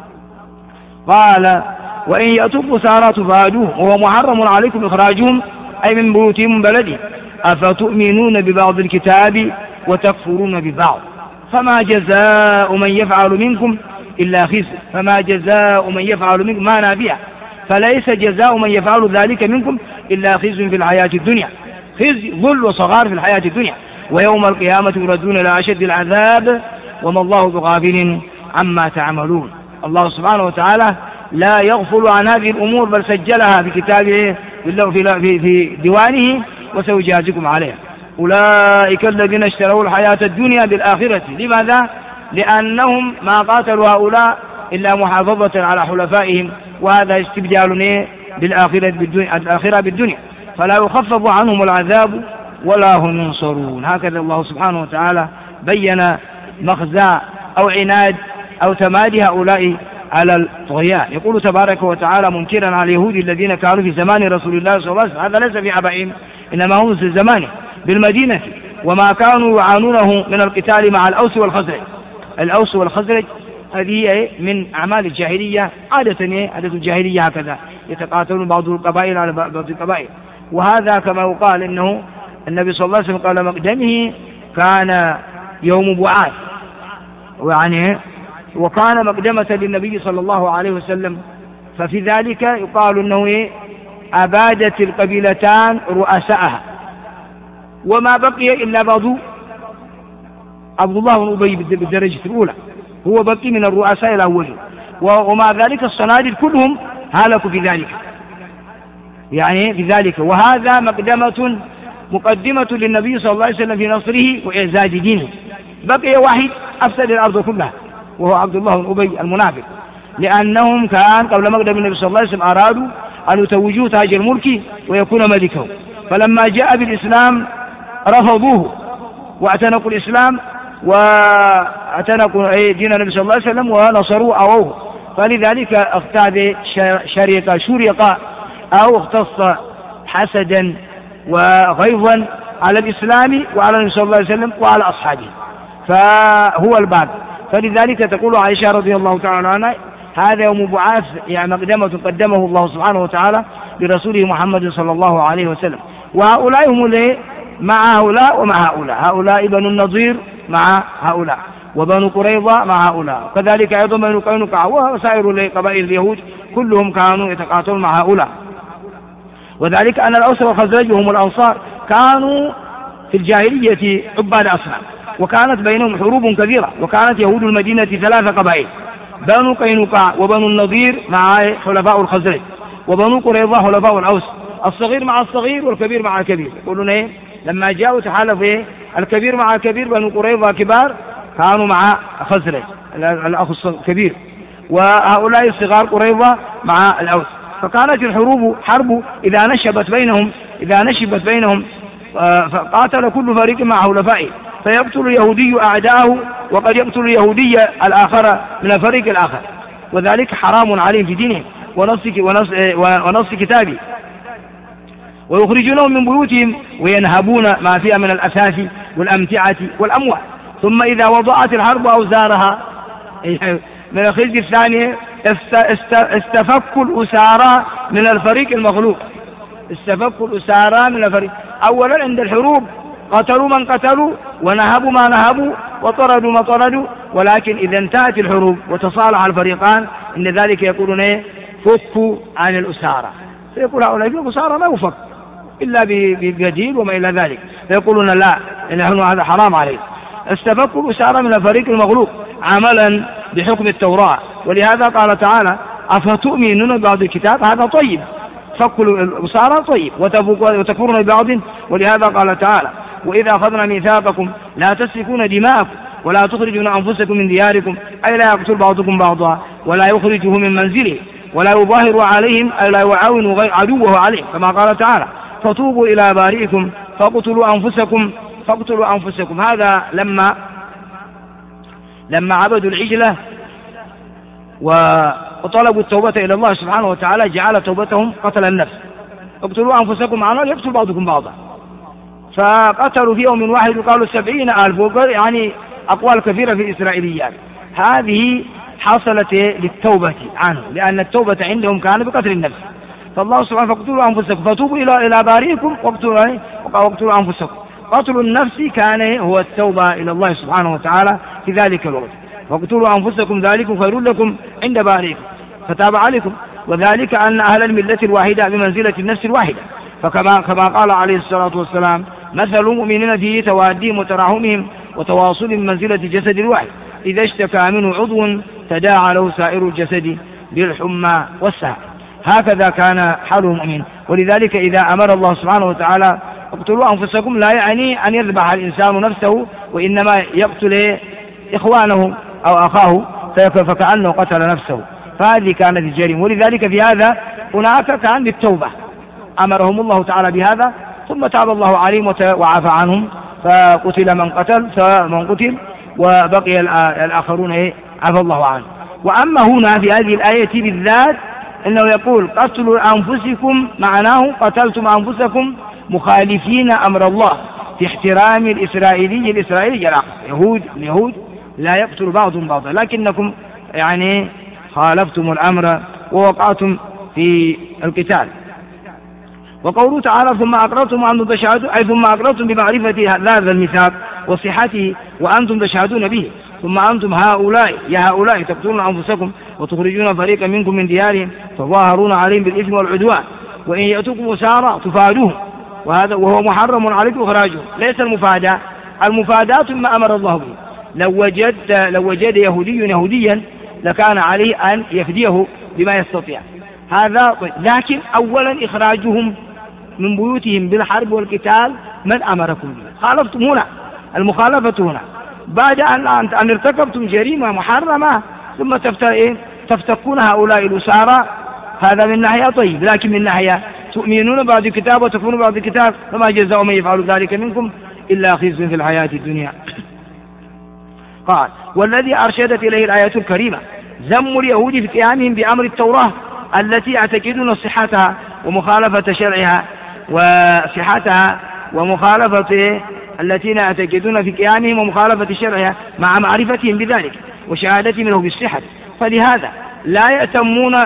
قال وإن يأتوكم أسارى تفادوهم وهو محرم عليكم إخراجهم أي من بيوتهم من بلدهم. أفتؤمنون ببعض الكتاب وتكفرون ببعض فما جزاء من يفعل منكم إلا خزي. فما جزاء من يفعل منكم ما نابئة، فليس جزاء من يفعل ذلك منكم إلا خزي في الحياة الدنيا، خزي ذل وصغار في الحياة الدنيا، ويوم القيامة يردون إلى أشد العذاب وما الله بغافل عما تعملون. الله سبحانه وتعالى لا يغفل عن هذه الأمور بل سجلها في كتابه في ديوانه وسيجازيكم عليها. أولئك الذين اشتروا الحياة الدنيا بالآخرة. لماذا؟ لأنهم ما قاتلوا هؤلاء إلا محافظة على حلفائهم، وهذا استبدال بالآخرة بالدنيا، فلا يخفف عنهم العذاب ولا هم ينصرون. هكذا الله سبحانه وتعالى بين مخزى أو عناد أو تمادي هؤلاء على الطغيان. يقول تبارك وتعالى منكرا على اليهود الذين كانوا في زمان رسول الله صلى الله عليه وسلم، هذا ليس في آبائهم إنما هم في زمانه بالمدينة، وما كانوا يعانونه من القتال مع الأوس والخزرج. الأوس والخزرج هذه من أعمال الجاهلية، عادة الجاهلية هكذا يتقاتلون بعض القبائل على بعض القبائل. وهذا كما يقال إنه النبي صلى الله عليه وسلم قال مقدمه كان يوم بعاث، وكان مقدمة للنبي صلى الله عليه وسلم، ففي ذلك يقال أنه أبادت القبيلتان رؤساءها وما بقي إلا عبد الله بن أبي بالدرجة الأولى، هو بقي من الرؤساء الأولين، ومع ذلك الصناديد كلهم هلكوا في ذلك وهذا مقدمة للنبي صلى الله عليه وسلم في نصره وإعزاز دينه. بقي واحد أفسد الأرض كلها وهو عبد الله بن أبي المنافق، لأنهم كان قبل مقدم النبي صلى الله عليه وسلم أرادوا أن يتوجوا تاج الملك ويكون ملكه، فلما جاء بالإسلام رفضوه واعتنقوا الإسلام واعتنقوا دين النبي صلى الله عليه وسلم ونصروا أووه، فلذلك اختار شريقا أو اختص حسدا وغيظا على الإسلام وعلى النبي صلى الله عليه وسلم وعلى أصحابه، فهو الباب. فلذلك تقول عائشة رضي الله تعالى عنها هذا يوم بعاث مقدمة قدمه الله سبحانه وتعالى لرسوله محمد صلى الله عليه وسلم. وهؤلاء هم مع هؤلاء ومع هؤلاء بنو النضير مع هؤلاء، وبنو قريظة مع هؤلاء، وكذلك أيضا بنو قينقاع وسائر قبائل اليهود كلهم كانوا يتقاتلون مع هؤلاء. وذلك أن الأوس والخزرج وهم الأنصار كانوا في الجاهلية عباد أصنام، وكانت بينهم حروب كبيرة، وكانت يهود المدينة 3 قبائل: بنو قينقاع وبنو النضير مع حلفاء الخزرج، وبنو قريظة حلفاء الأوس، الصغير مع الصغير والكبير مع الكبير. يقولون إيه؟ لما جاءوا تحالف إيه؟ الكبير مع الكبير، بنو قريظة كبار كانوا مع خزرج الأخ الكبير، وهؤلاء الصغار قريظة مع الأوس. فكانت الحروب حرب إذا نشبت بينهم فقاتل كل فريق مع حلفائه، فيقتل اليهودي أعداءه وقد يقتل اليهودي الآخر من الفريق الآخر، وذلك حرام عليهم في دينهم ونص كتابه، ويخرجونهم من بيوتهم وينهبون ما فيها من الأثاث والأمتعة والأموال. ثم إذا وضعت الحرب أوزارها من الخزي الثانية استفكوا الأسارى من الفريق المغلوب. استفكوا الأسارى من الفريق. أولا عند الحروب قتلوا من قتلوا ونهبوا ما نهبوا وطردوا ما طردوا، ولكن إذا انتهت الحروب وتصالح الفريقان إن ذلك يقولون إيه؟ فكوا عن الأسارى. فيقول هؤلاء الأسارى ما يفك إلا ببديل وما إلى ذلك، فيقولون لا، نحن هذا حرام عليه. استفكوا الأسارى من الفريق المغلوب عملا بحكم التوراة، ولهذا قال تعالى: أفتؤمنون ببعض الكتاب؟ هذا طيب، فك الأسارى طيب، وتكفرون ببعض. ولهذا قال تعالى: وإذا أخذنا ميثاقكم لا تسفكون دماءكم ولا تخرجون أنفسكم من دياركم، أي لا يقتل بعضكم بعضا ولا يخرجه من منزله ولا يظاهر عليهم، أي لا يعاون عدوه عليهم، كما قال تعالى: فتوبوا إلى بارئكم فاقتلوا أنفسكم. هذا لما عبدوا العجلة وطلبوا التوبة إلى الله سبحانه وتعالى جعل توبتهم قتل النفس. اقتلوا أنفسكم معناه يقتل بعضكم بعضا، فقتلوا في يوم واحد وقالوا 70,000، يعني أقوال كثيرة في الإسرائيليات. هذه حصلت للتوبة عنه، لأن التوبة عندهم كان بقتل النفس. فالله سبحانه: فاقتلوا أنفسكم فتوبوا إلى بارئكم واقتلوا أنفسكم. قتل النفس كان هو التوبة إلى الله سبحانه وتعالى في ذلك الوقت. فاقتلوا أنفسكم ذلكم خير لكم عند بارئكم فتاب عليكم. وذلك أن أهل الملة الواحدة بمنزلة النفس الواحدة، كما قال عليه الصلاة والسلام: مثل المؤمنين في توادهم وتراحمهم وتواصلهم منزلة جسد الواحد، إذا اشتكى منه عضو تداعى له سائر الجسد بالحمى والسهر. هكذا كان حال المؤمن. ولذلك إذا أمر الله سبحانه وتعالى: اقتلوا أنفسكم، لا يعني أن يذبح الإنسان نفسه، وإنما يقتل إخوانه أو أخاه فكأنه قتل نفسه، فهذه كانت الجريمة. ولذلك في هذا هناك كان بالتوبة، أمرهم الله تعالى بهذا، ثم تاب الله عليهم وعفى عنهم، فقتل من قتل وبقي الآخرون عفى الله عنهم. وأما هنا في هذه الآية بالذات إنه يقول: قتلوا أنفسكم، معناه قتلتم أنفسكم مخالفين أمر الله في احترام الإسرائيلي اليهود لا يقتل بعضهم بعضا، لكنكم يعني خالفتم الأمر ووقعتم في القتال. وقوله تعالى: ثم أقررتم وأنتم تشهدون، أي ثم أقررتم بمعرفة هذا الميثاق وصحته وأنتم تشهدون به، ثم أنتم هؤلاء تقتلون أنفسكم وتخرجون فريقا منكم من ديارهم تظاهرون عليهم بالإثم والعدوان، وإن يأتوكم أسارى تفادوهم، وهو محرم عليكم إخراجهم. ليس المفادات ما أمر الله به. لو وجد يهوديا لكان عليه أن يفديه بما يستطيع، هذا. لكن أولا إخراجهم من بيوتهم بالحرب والقتال من أمركم به، خالفتم هنا، المخالفة هنا بعد أن ارتكبتم جريمة محرمة ثم تفتكون هؤلاء الأسارى، هذا من ناحية طيب. لكن من ناحية تؤمنون بعض الكتاب وتكفرون بعض الكتاب، فما جزاء من يفعل ذلك منكم إلا خزي في الحياة الدنيا. قال: والذي أرشدت إليه الآية الكريمة ذم اليهود في قيامهم بأمر التوراة التي يعتقدون صحتها ومخالفة شرعها، وصحتها ومخالفة التين يعتقدون في قيامهم ومخالفة شرعها مع معرفتهم بذلك وشهادتهم له بالصحة، فلهذا لا يأتمون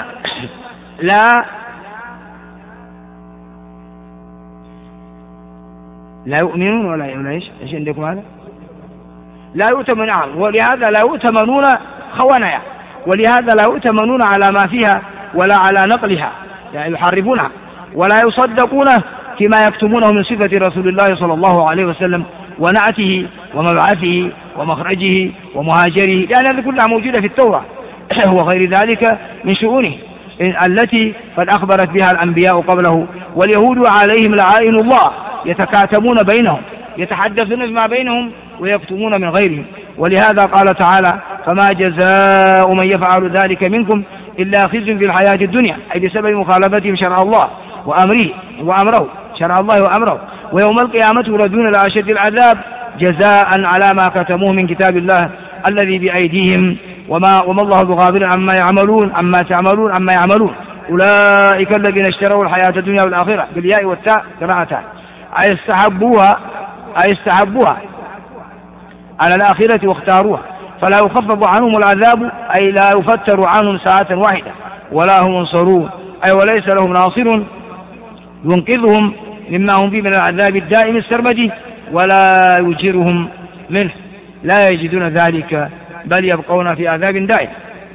لا يؤمنون ولا ايش عندكم هذا؟ لا يؤتمن عنه، ولهذا لا يؤتمنون خوانيا، ولهذا لا يؤتمنون على ما فيها ولا على نقلها، يعني يحرفونها، ولا يصدقونه فيما يكتمونه من صفة رسول الله صلى الله عليه وسلم ونعته ومبعثه ومخرجه ومهاجره، لأن هذه كلها موجودة في التوراة وغير ذلك من شؤونه التي قد أخبرت بها الأنبياء قبله. واليهود عليهم لعائن الله يتكاتمون بينهم، يتحدثون فيما بينهم ويكتمون من غيرهم. ولهذا قال تعالى: فما جزاء من يفعل ذلك منكم إلا خزي في الحياة الدنيا، أي بسبب مخالفتهم شرع الله وأمره شرع الله وأمره، ويوم القيامة يردون إلى أشد العذاب جزاء على ما كتموه من كتاب الله الذي بأيديهم وما الله بغافل عما يعملون أولئك الذين اشتروا الحياة الدنيا والآخرة بالياء والتاء قراءتان، أي استحبوها على الآخرة واختاروها، فلا يخفف عنهم العذاب، أي لا يفتر عنهم ساعة واحدة، ولا هم ينصرون، أي وليس لهم ناصر ينقذهم مما هم فيه من العذاب الدائم السرمدي ولا يجيرهم منه، لا يجدون ذلك بل يبقون في عذاب دائم.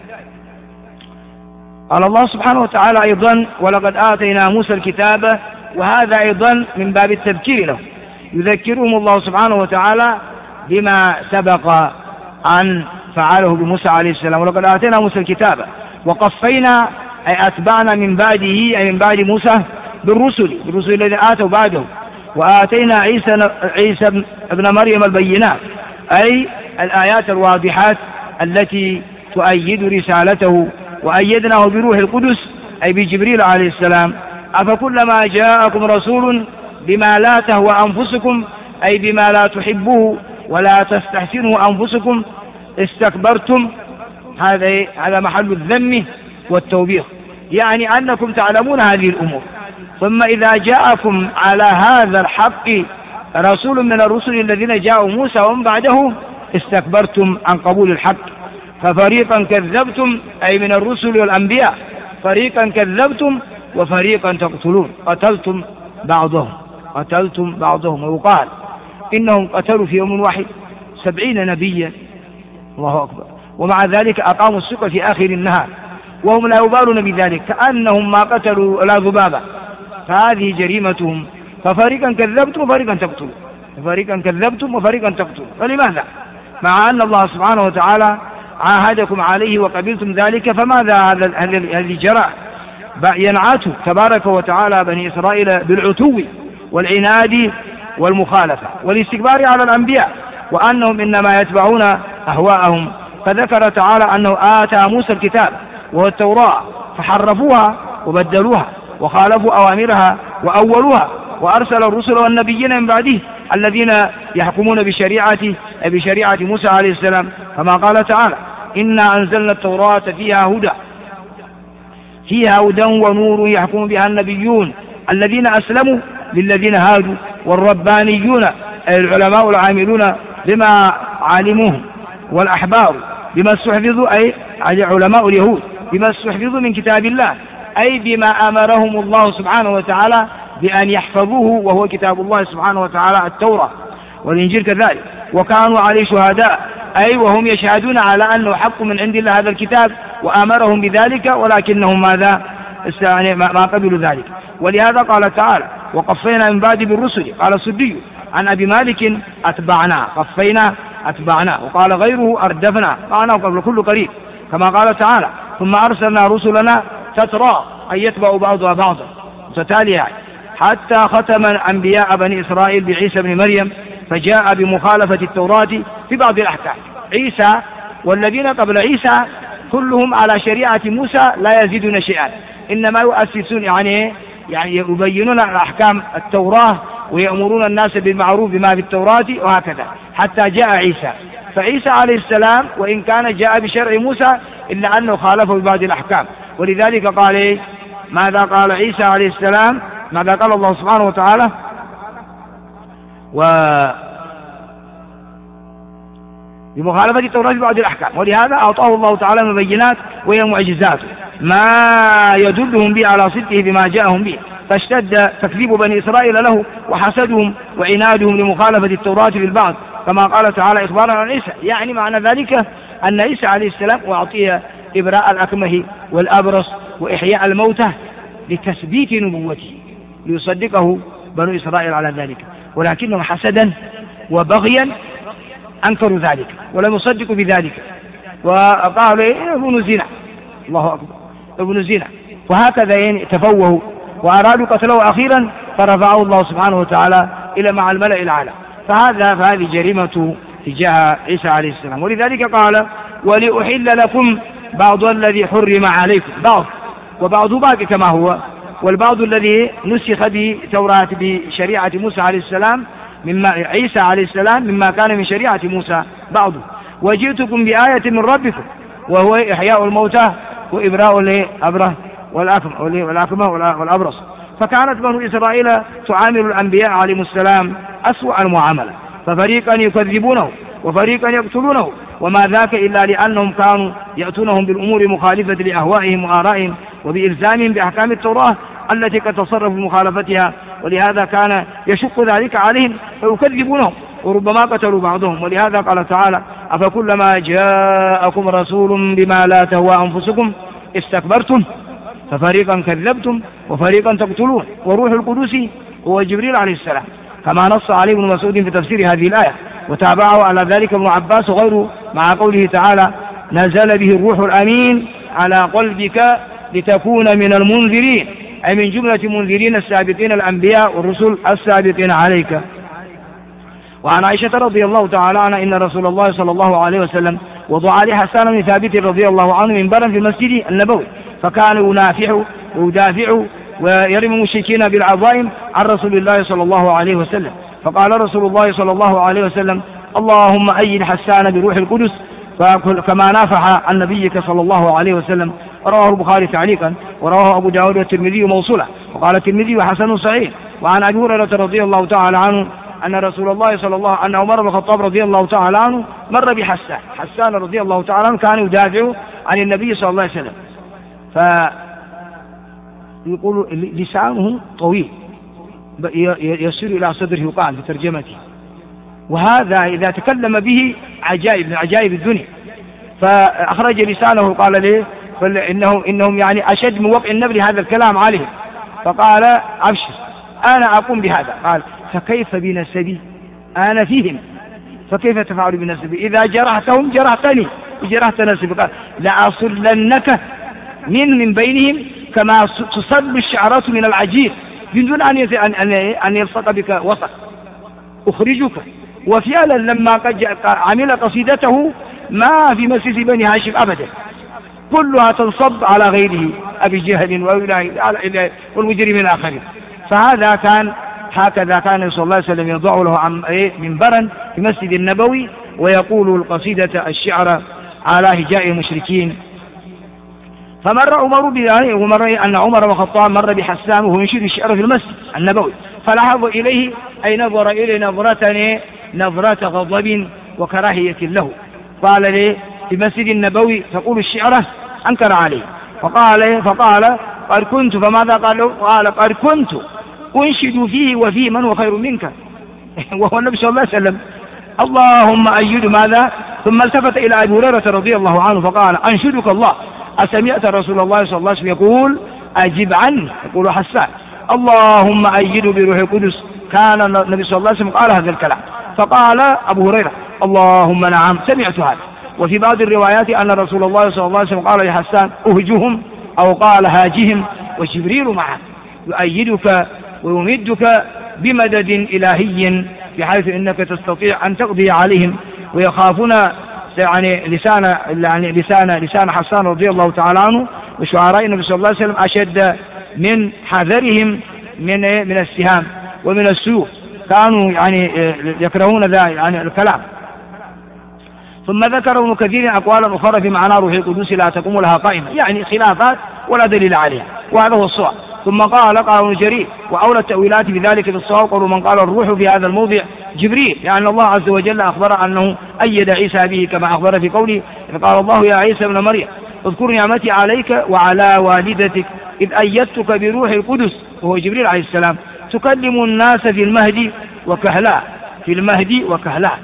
قال الله سبحانه وتعالى أيضا: ولقد آتينا موسى الكتاب، وهذا أيضا من باب التذكير له، يذكرهم الله سبحانه وتعالى بما سبق أن فعله بموسى عليه السلام. ولقد آتينا موسى الكتاب وقفينا، أي أتبعنا من بعده، أي من بعد موسى بالرسل الذين آتوا بعده، وآتينا عيسى ابن مريم البينات، أي الآيات الواضحات التي تؤيد رسالته، وأيدناه بروح القدس أي بجبريل عليه السلام. أفكلما جاءكم رسول بما لا تهوى أنفسكم، أي بما لا تحبوه ولا تستحسنه أنفسكم استكبرتم، هذا محل الذم والتوبيخ، يعني أنكم تعلمون هذه الأمور، ثم إذا جاءكم على هذا الحق رسول من الرسل الذين جاءوا موسى ومن بعده استكبرتم عن قبول الحق، ففريقا كذبتم، أي من الرسل والأنبياء فريقا كذبتم وفريقا تقتلون، قتلتم بعضهم، ويقال إنهم قتلوا في يوم واحد 70 نبيا، الله أكبر، ومع ذلك أقاموا السوق في آخر النهار وهم لا يبالون بذلك، كأنهم ما قتلوا ولا ذبابا، فهذه جريمتهم. ففريقا كذبتم وفريقا تقتلون، فلماذا؟ مع أن الله سبحانه وتعالى عاهدكم عليه وقبلتم ذلك، فماذا هذه جرى؟ ينعت تبارك وتعالى بني إسرائيل بالعتو والعناد والمخالفة والاستكبار على الأنبياء، وأنهم إنما يتبعون أهواءهم. فذكر تعالى أنه آتى موسى الكتاب وهو التوراة، فحرفوها وبدلوها وخالفوا أوامرها وأولوها، وأرسل الرسل والنبيين من بعده الذين يحكمون بشريعة موسى عليه السلام، كما قال تعالى: إنا أنزلنا التوراة فيها هدى ونور يحكم بها النبيون الذين أسلموا للذين هادوا والربانيون، أي العلماء العاملون بما علموه، والأحبار بما استحفظوا، أي علماء اليهود بما استحفظوا من كتاب الله، أي بما أمرهم الله سبحانه وتعالى بأن يحفظوه، وهو كتاب الله سبحانه وتعالى التوراة والإنجيل كذلك، وكانوا عليه شهداء، أي وهم يشهدون على أنه حق من عند الله هذا الكتاب وأمرهم بذلك، ولكنهم ماذا؟ ما قبلوا ذلك. ولهذا قال تعالى: وقفينا من بعد بالرسل. قال السدي عن أبي مالك: أتبعنا، قفينا أتبعنا، وقال غيره: أردفنا، معنا قبل كل قريب، كما قال تعالى: ثم أرسلنا رسلنا تترى، أي يتبع بعضها بعضا متتالية، حتى ختم أنبياء بني إسرائيل بعيسى بن مريم، فجاء بمخالفة التوراة في بعض الأحكام. عيسى والذين قبل عيسى كلهم على شريعة موسى لا يزيدون شيئا، إنما يؤسسون، يعني يبينون أحكام التوراة ويأمرون الناس بالمعروف بما في التوراة، وهكذا حتى جاء عيسى. فعيسى عليه السلام وإن كان جاء بشرع موسى إلا أنه خالفه ببعض الأحكام، ولذلك قال ماذا قال عيسى عليه السلام؟ ماذا قال الله سبحانه وتعالى؟ بمخالفة التوراة ببعض الأحكام، ولهذا أعطاه الله تعالى مبينات وهي معجزات ما يدلهم به على صدقه بما جاءهم به، فاشتد تكذيب بني إسرائيل له وحسدهم وعنادهم لمخالفة التوراة بالبعض، كما قال تعالى إخبارا عن عيسى. يعني معنى ذلك أن عيسى عليه السلام أعطي إبراء الأكمه والأبرص وإحياء الموتى لتثبيت نبوته، ليصدقه بنو إسرائيل على ذلك، ولكنهم حسدا وبغيا أنكروا ذلك ولم يصدقوا بذلك، وقالوا ابن زنا، الله أكبر، ابن زنا. وهكذا يعني تفوهوا وأرادوا قتله أخيرا، فرفعه الله سبحانه وتعالى إلى مع الملأ الأعلى. فهذه جريمة تجاه عيسى عليه السلام. ولذلك قال ولأحل لكم بعض الذي حرم عليكم، بعض وبعض باقي كما هو، والبعض الذي نسخ بتوراة بشريعة موسى عليه السلام مما عيسى عليه السلام مما كان من شريعة موسى بعضه. وجئتكم بآية من ربكم وهو إحياء الموتى وإبراء الأبرص والأكمه والأبرص. فكانت بنو إسرائيل تعامل الأنبياء عليهم السلام أسوأ المعاملة، ففريقا يكذبونه وفريقا يقتلونه، وما ذاك إلا لأنهم كانوا يأتونهم بالأمور مخالفة لأهوائهم وآرائهم وبإلزامهم بأحكام التوراة التي قد تصرفوا بمخالفتها، ولهذا كان يشق ذلك عليهم فيكذبونهم وربما قتلوا بعضهم. ولهذا قال تعالى أفكلما جاءكم رسول بما لا تهوى أنفسكم استكبرتم ففريقا كذبتم وفريقا تقتلون وروح القدس هو جبريل عليه السلام، كما نص عليه ابن مسعود في تفسير هذه الآية، وتابعه على ذلك ابن عباس وغيره مع قوله تعالى نزل به الروح الأمين على قلبك لتكون من المنذرين، أي من جملة منذرين السابقين الأنبياء والرسل السابقين عليك. وعن عائشة رضي الله تعالى عنها أن رسول الله صلى الله عليه وسلم وضع لحسان بن ثابت رضي الله عنه منبرا في المسجد النبوي، فكان ينافح ويدافع ويرمي المشركين بالعظائم عن رسول الله صلى الله عليه وسلم. فقال رسول الله صلى الله عليه وسلم اللهم أيد حسان بروح القدس، كما نافح عن نبيك صلى الله عليه وسلم. رواه البخاري تعليقا ورواه أبو داود والترمذي موصولا، وقال الترمذي وحسن صحيح. وعن أبي هريرة رضي الله تعالى عنه أن رسول الله صلى الله أن عمر بن الخطاب رضي الله تعالى عنه مر حسان رضي الله تعالى عنه كان يدافع عن النبي صلى الله عليه وسلم، فيقول لسانه طويل يصل إلى صدره وقال في ترجمته، وهذا إذا تكلم به عجائب من عجائب الدنيا. فأخرج لسانه وقال له إنهم يعني أشد من وقع النبل هذا الكلام عليهم، فقال أبشر أنا أقوم بهذا. قال فكيف بنسبي أنا فيهم، فكيف تفعل بنسبي؟ إذا جرحتهم جرحتني وجرحت نسبي. قال لأصلنك من بينهم كما تصب الشعرات من العجين من دون أن يلصق بك وسط أخرجك. وفعلا لما عمل قصيدته ما في مسجد بني هاشم أبدا، كلها تنصب على غيره أبي جهل والمجرمين الآخرين. هكذا كان صلى الله عليه وسلم يضع له منبرا في مسجد النبوي ويقول القصيدة الشعر على هجاء المشركين. فمر عمر بذلك، ومر أن عمر بن الخطاب مر بحسان وهو ينشد الشعر في المسجد النبوي، فلاحظ إليه أي نظر إليه نظرة غضب وكراهية له. قال لي في المسجد النبوي تقول الشعر، أنكر عليه فقال قد كنت، فماذا قال قد كنت أنشد فيه وفيه من هو خير منك وهو النبي صلى الله عليه وسلم، اللهم أيد ماذا. ثم التفت إلى أبي هريرة رضي الله عنه فقال أنشدك الله أسمعت رسول الله صلى الله عليه وسلم يقول أجب عني؟ يقول حسان اللهم أيد بروح القدس. كان النبي صلى الله عليه وسلم قال هذا الكلام، فقال أبو هريرة اللهم نعم سمعت هذا. وفي بعض الروايات أن رسول الله صلى الله عليه وسلم قال لحسان أهجهم أو قال هاجهم وجبريل معه يؤيدك ويمدك بمدد إلهي بحيث إنك تستطيع أن تقضي عليهم. ويخافون يعني لسان حسان رضي الله تعالى عنه وشعراء النبي صلى الله عليه وسلم أشد من حذرهم من السهام ومن السيوف، كانوا يعني يكرهون ذا يعني الكلام. ثم ذكر ابن كثير أقوالا أخرى في معنى روح القدس لا تقوم لها قائمة، يعني خلافات ولا دليل عليها، وهذا هو الصواب. ثم قال ابن جرير وأولى التأويلات بذلك في الصواب قالوا من قال الروح في هذا الموضع جبريل، لأن يعني الله عز وجل أخبر أنه أيد عيسى به كما أخبر في قوله قال الله يا عيسى ابن مريم اذكر نعمتي عليك وعلى والدتك إذ أيدتك بروح القدس وهو جبريل عليه السلام تكلم الناس في المهدي وكهلا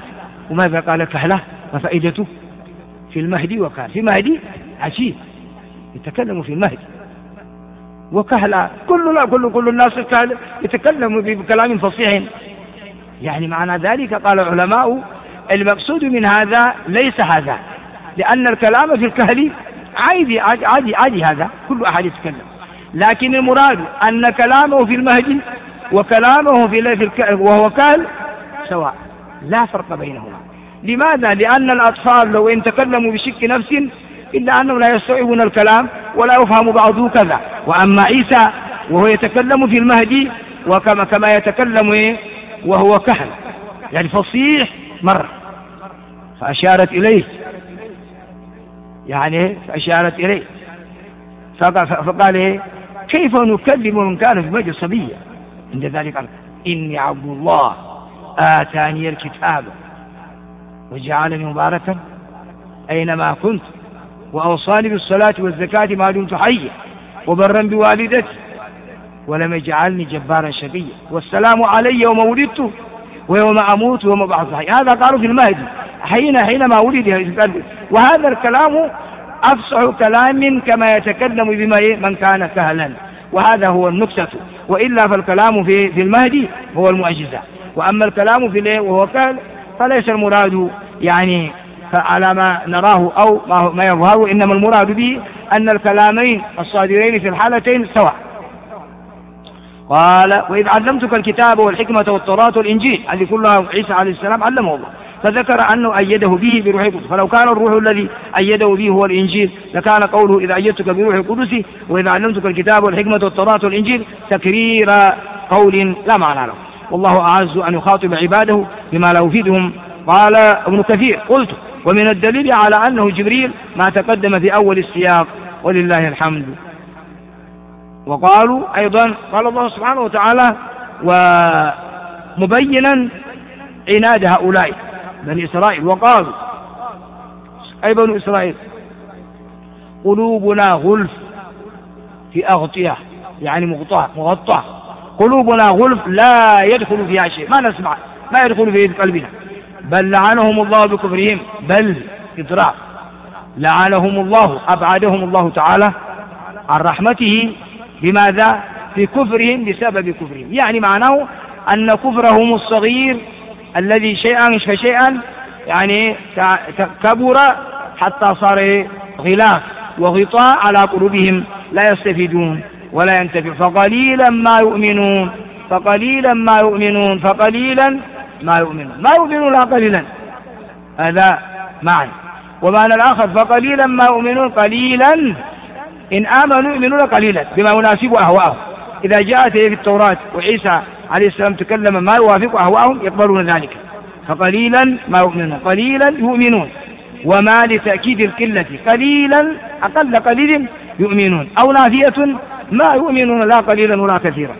وماذا قال كهلة؟ ما فائدته؟ في المهدي وكهل، في مهدي عجيب يتكلم في المهدي وكهلة، كل الناس كهل يتكلم بكلام فصيح. يعني معنى ذلك قال العلماء المقصود من هذا ليس هذا، لأن الكلام في الكهل عادي عادي عادي، هذا كل أحد يتكلم، لكن المراد أن كلامه في المهدي وكلامه وهو كهل سواء، لا فرق بينهما. لماذا؟ لأن الأطفال لو إن تكلموا بشق نفس إلا أنهم لا يستوعبون الكلام ولا يفهم بعضه كذا. وأما عيسى وهو يتكلم في المهدي كما يتكلم وهو كهل، يعني فصيح مرة. فأشارت إليه، يعني فأشارت إليه فقال كيف نكلم من كان في المهد صبيا؟ عند ذلك قال إني عبد الله آتاني الكتاب وجعلني مباركا أينما كنت وأوصاني بالصلاة والزكاة ما دمت حيا وبرا بوالدتي ولم يجعلني جبارا شقيا والسلام علي يوم ولدت ويوم أموت ويوم أبعث حيا. هذا قالوا في المهدي حينما ولد. وهذا الكلام أفصح كلام كما يتكلم بما من كان كهلا، وهذا هو النكتة. وإلا فالكلام في المهدي هو المعجزة، وأما الكلام في وهو كهل فليس المراد يعني على ما نراه أو ما يظهر، إنما المراد به أن الكلامين الصادرين في الحالتين سواء. قال وإذ علمتك الكتاب والحكمة والتوراة والإنجيل، هذه كلها عيسى عليه السلام علمه الله، فذكر أنه أيده به بروح القدس. فلو كان الروح الذي أيده به هو الإنجيل لكان قوله إذا أيدتك بروح القدس وإذا علمتك الكتاب والحكمة والتوراة والإنجيل تكرير قول لا معنى له، والله أعز أن يخاطب عباده بما لا يفيدهم. قال ابن كثير قلت ومن الدليل على أنه جبريل ما تقدم في أول السياق ولله الحمد. وقالوا أيضا قال الله سبحانه وتعالى ومبينا عناد هؤلاء بني إسرائيل، وقالوا أي بني إسرائيل قلوبنا غلف في أغطية، يعني مغطى، قلوبنا غلف لا يدخل فيها شيء، ما نسمع ما يدخل في قلبنا، بل لعنهم الله بكفرهم، بل إضرار لعنهم الله أبعدهم الله تعالى عن رحمته بماذا؟ في كفرهم بسبب كفرهم. يعني معناه أن كفرهم الصغير الذي شيئا فشيئا يعني كبر حتى صار غلاف وغطاء على قلوبهم لا يستفيدون ولا ينتفع. فقليلا ما يؤمنون فقليلا ما يؤمنون فقليلا ما يؤمنون، ما يؤمنون لا قليلا، هذا معنى. ومعنى الآخر فقليلا ما يؤمنون، قليلا إن آمنوا يؤمنون قليلا بما يناسب أهواءهم. إذا جاءت في التوراة وعيسى عليه السلام تكلم ما يوافق أهواءهم يقبلون ذلك، فقليلا ما يؤمنون قليلا يؤمنون. وما لتأكيد القلة قليلا أقل قليل يؤمنون، أو نافية ما يؤمنون لا قليلا ولا كثيرا.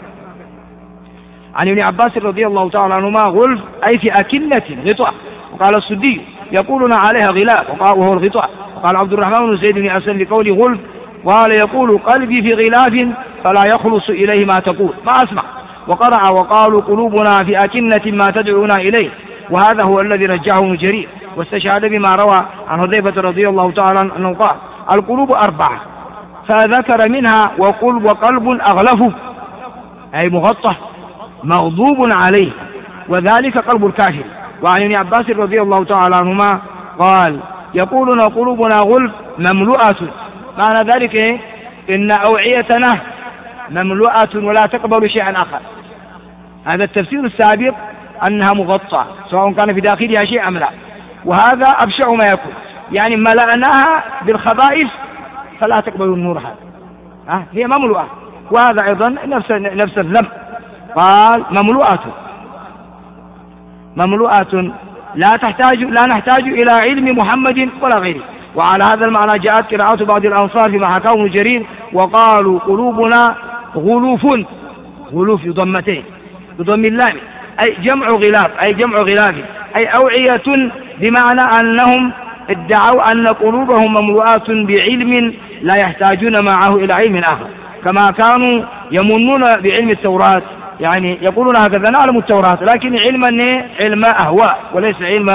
عن ابن عباس رضي الله تعالى عنهما غلف أي في أكنة غطاء، وقال السدي يقولون عليها غلاف وهو الغطاء. وقال عبد الرحمن بن زيد بن أسلم لقول غلف قال يقول قلبي في غلاف فلا يخلص إليه ما تقول ما أسمع. وقرأ وقالوا قلوبنا في أكنة ما تدعونا إليه، وهذا هو الذي رجعه ابن جرير واستشهد بما روى عن حذيفة رضي الله تعالى عنه قال القلوب 4، فذكر منها وقلب أغلف أي مغطى مغضوب عليه، وذلك قلب الكافر. وعن ابن عباس رضي الله تعالى عنهما قال يقولون قلوبنا غلف مملوءة، معنى ذلك إن أوعيتنا مملوءة ولا تقبل شيئا آخر. هذا التفسير السابق أنها مغطى سواء كان في داخلها شيء أم لا، وهذا أبشع ما يكون، يعني ملأناها بالخبائث فلا تقبل النور، هذا هي مملوءة. وهذا أيضا نفس الذنب، قال مملوءة لا نحتاج إلى علم محمد ولا غيره. وعلى هذا المعنى جاءت قراءة بعض الأنصار فيما حكاه ابن جرير وقالوا قلوبنا غلوف بضمتين بضم اللام أي جمع غلاف أي أوعية، بمعنى أنهم ادعوا أن قلوبهم مملوءات بعلم لا يحتاجون معه إلى علم آخر، كما كانوا يمنون بعلم التوراة، يعني يقولون هكذا نعلم التوراة لكن علم أهواء وليس علم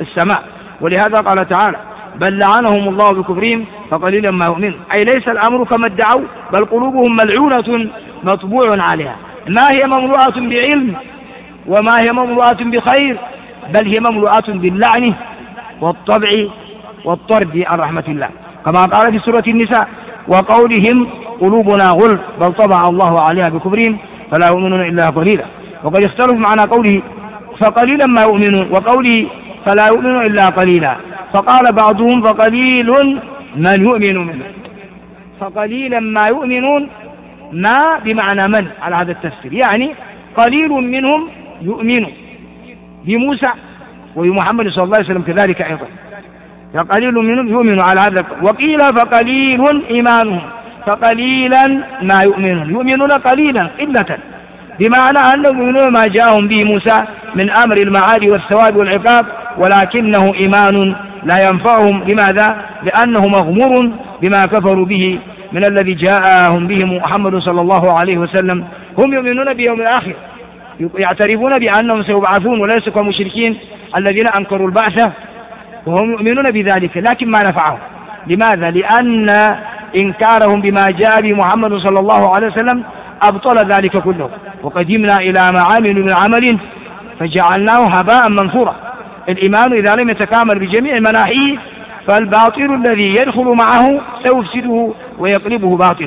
السماء. ولهذا قال تعالى: بل لعنهم الله بكفرهم فقليلا ما يؤمنون، أي ليس الأمر كما ادعوا، بل قلوبهم ملعونة مطبوع عليها، ما هي مملوءة بعلم وما هي مملوءة بخير، بل هي مملوءة باللعن والطبع والطرد عن رحمة الله، كما قال في سورة النساء: وقولهم قلوبنا غلف بل طبع الله عليها بكفرهم فلا يؤمنون إلا قليلا. وقد اختلف معنى قوله فقليلا ما يؤمنون وقوله فلا يؤمنون إلا قليلا، فقال بعضهم: فقليل من يؤمن منه. فقليلا ما يؤمنون، ما بمعنى من على هذا التفسير، يعني قليل منهم يؤمن بموسى وبمحمد صلى الله عليه وسلم كذلك أيضا، فقليل منهم يؤمن على هذا. وقيل فقليل إيمانهم، فقليلا ما يؤمنون قليلا قلة، بمعنى أنهم يؤمنون ما جاءهم به موسى من أمر المعاد والثواب والعقاب، ولكنه إيمان لا ينفعهم. لماذا؟ لأنه مغمور بما كفروا به من الذي جاءهم به محمد صلى الله عليه وسلم. هم يؤمنون بيوم الآخر، يعترفون بأنهم سيبعثون وليسوا كمشركين الذين أنكروا البعث، وهم يؤمنون بذلك، لكن ما نفعهم. لماذا؟ لأن إنكارهم بما جاء به محمد صلى الله عليه وسلم أبطل ذلك كله، وقدمنا إلى ما عملوا من عمل فجعلناه هباء منثورا. الإيمان إذا لم يتكامل بجميع مناحيه فالباطل الذي يدخل معه سيفسده ويقلبه باطلا.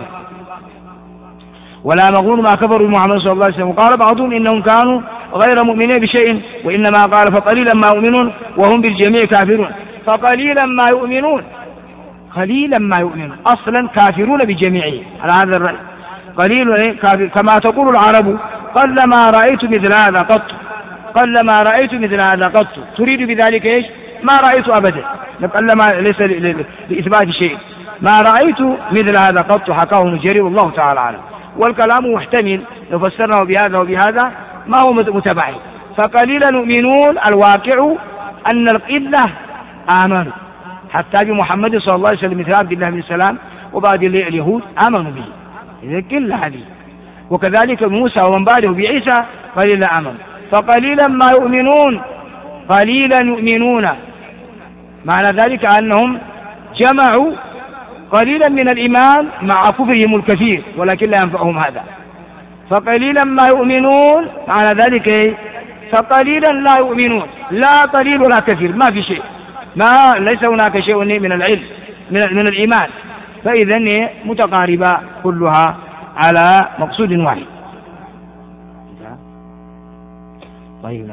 ولا مغون ما كفروا بمحمد صلى الله عليه وسلم. قال بعضهم إنهم كانوا غير مؤمنين بشيء، وإنما قال فقليلا ما يؤمنون وهم بالجميع كافرون. فقليلا ما يؤمنون، قليلا ما يؤمنون، أصلا كافرون بجميعه على هذا الرأي. قليل كما تقول العرب: قلما رأيت مثل هذا قط، قلما رأيت مثل هذا قط، تريد بذلك إيش؟ ما رأيت أبدا، قلما ليس لإثبات شيء، ما رأيت مثل هذا قط، حكاه ابن جرير والله تعالى أعلم. والكلام محتمل لو فسرناه بهذا وبهذا ما هو متبعي. فقليلا يؤمنون، الواقع أن القلة آمنوا حتى بمحمد صلى الله عليه وسلم مثل عبد الله بن سلام وبعض اليهود آمنوا به، إذا القلة هذه. وكذلك موسى ومن بعده بعيسى قليلا آمنوا. فقليلا ما يؤمنون، قليلا يؤمنون، معنى ذلك أنهم جمعوا قليلا من الإيمان مع كفرهم الكثير، ولكن لا ينفعهم هذا. فقليلا ما يؤمنون، معنى ذلك فقليلا لا يؤمنون، لا قليل ولا كثير، ما في شيء، ما ليس هناك شيء من العلم من الإيمان، فإذا متقاربة كلها على مقصود واحد. طيب،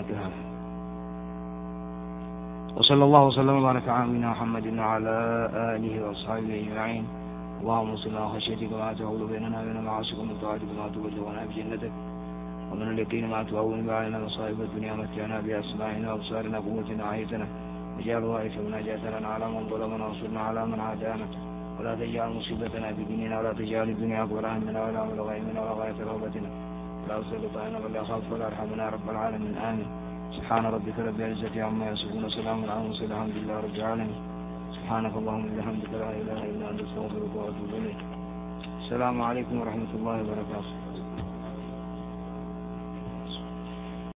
وصلى الله وسلم وبارك على نبينا محمد وعلى آله وأصحابه أجمعين. اللهم صل على خشيتك ما تحول بيننا وبين معاصيك، ومن طاعتك ما تبلغنا بجنتك، ومن اليقين ما تهون علينا مصائب الدنيا، متعنا بأسماعنا وأبصارنا قوتنا وحياتنا، واجعل وارث منا جاثنا على من ظلمنا وانصرنا على من عادانا، ولا تجعل مصيبتنا في ديننا، ولا تجعل الدنيا أكبر همنا ولا مبلغ علمنا ولا غاية رغبتنا، ولا تسلط علينا من لا يخافك ولا يرحمنا رب العالمين. آمين. سبحان ربك رب العزة عما يصفون، وسلام على المرسلين، الحمد لله رب العالمين. سبحانك اللهم وبحمدك، لا إله إلا أنت، أستغفرك وأتوب إليك. السلام عليكم ورحمة الله وبركاته.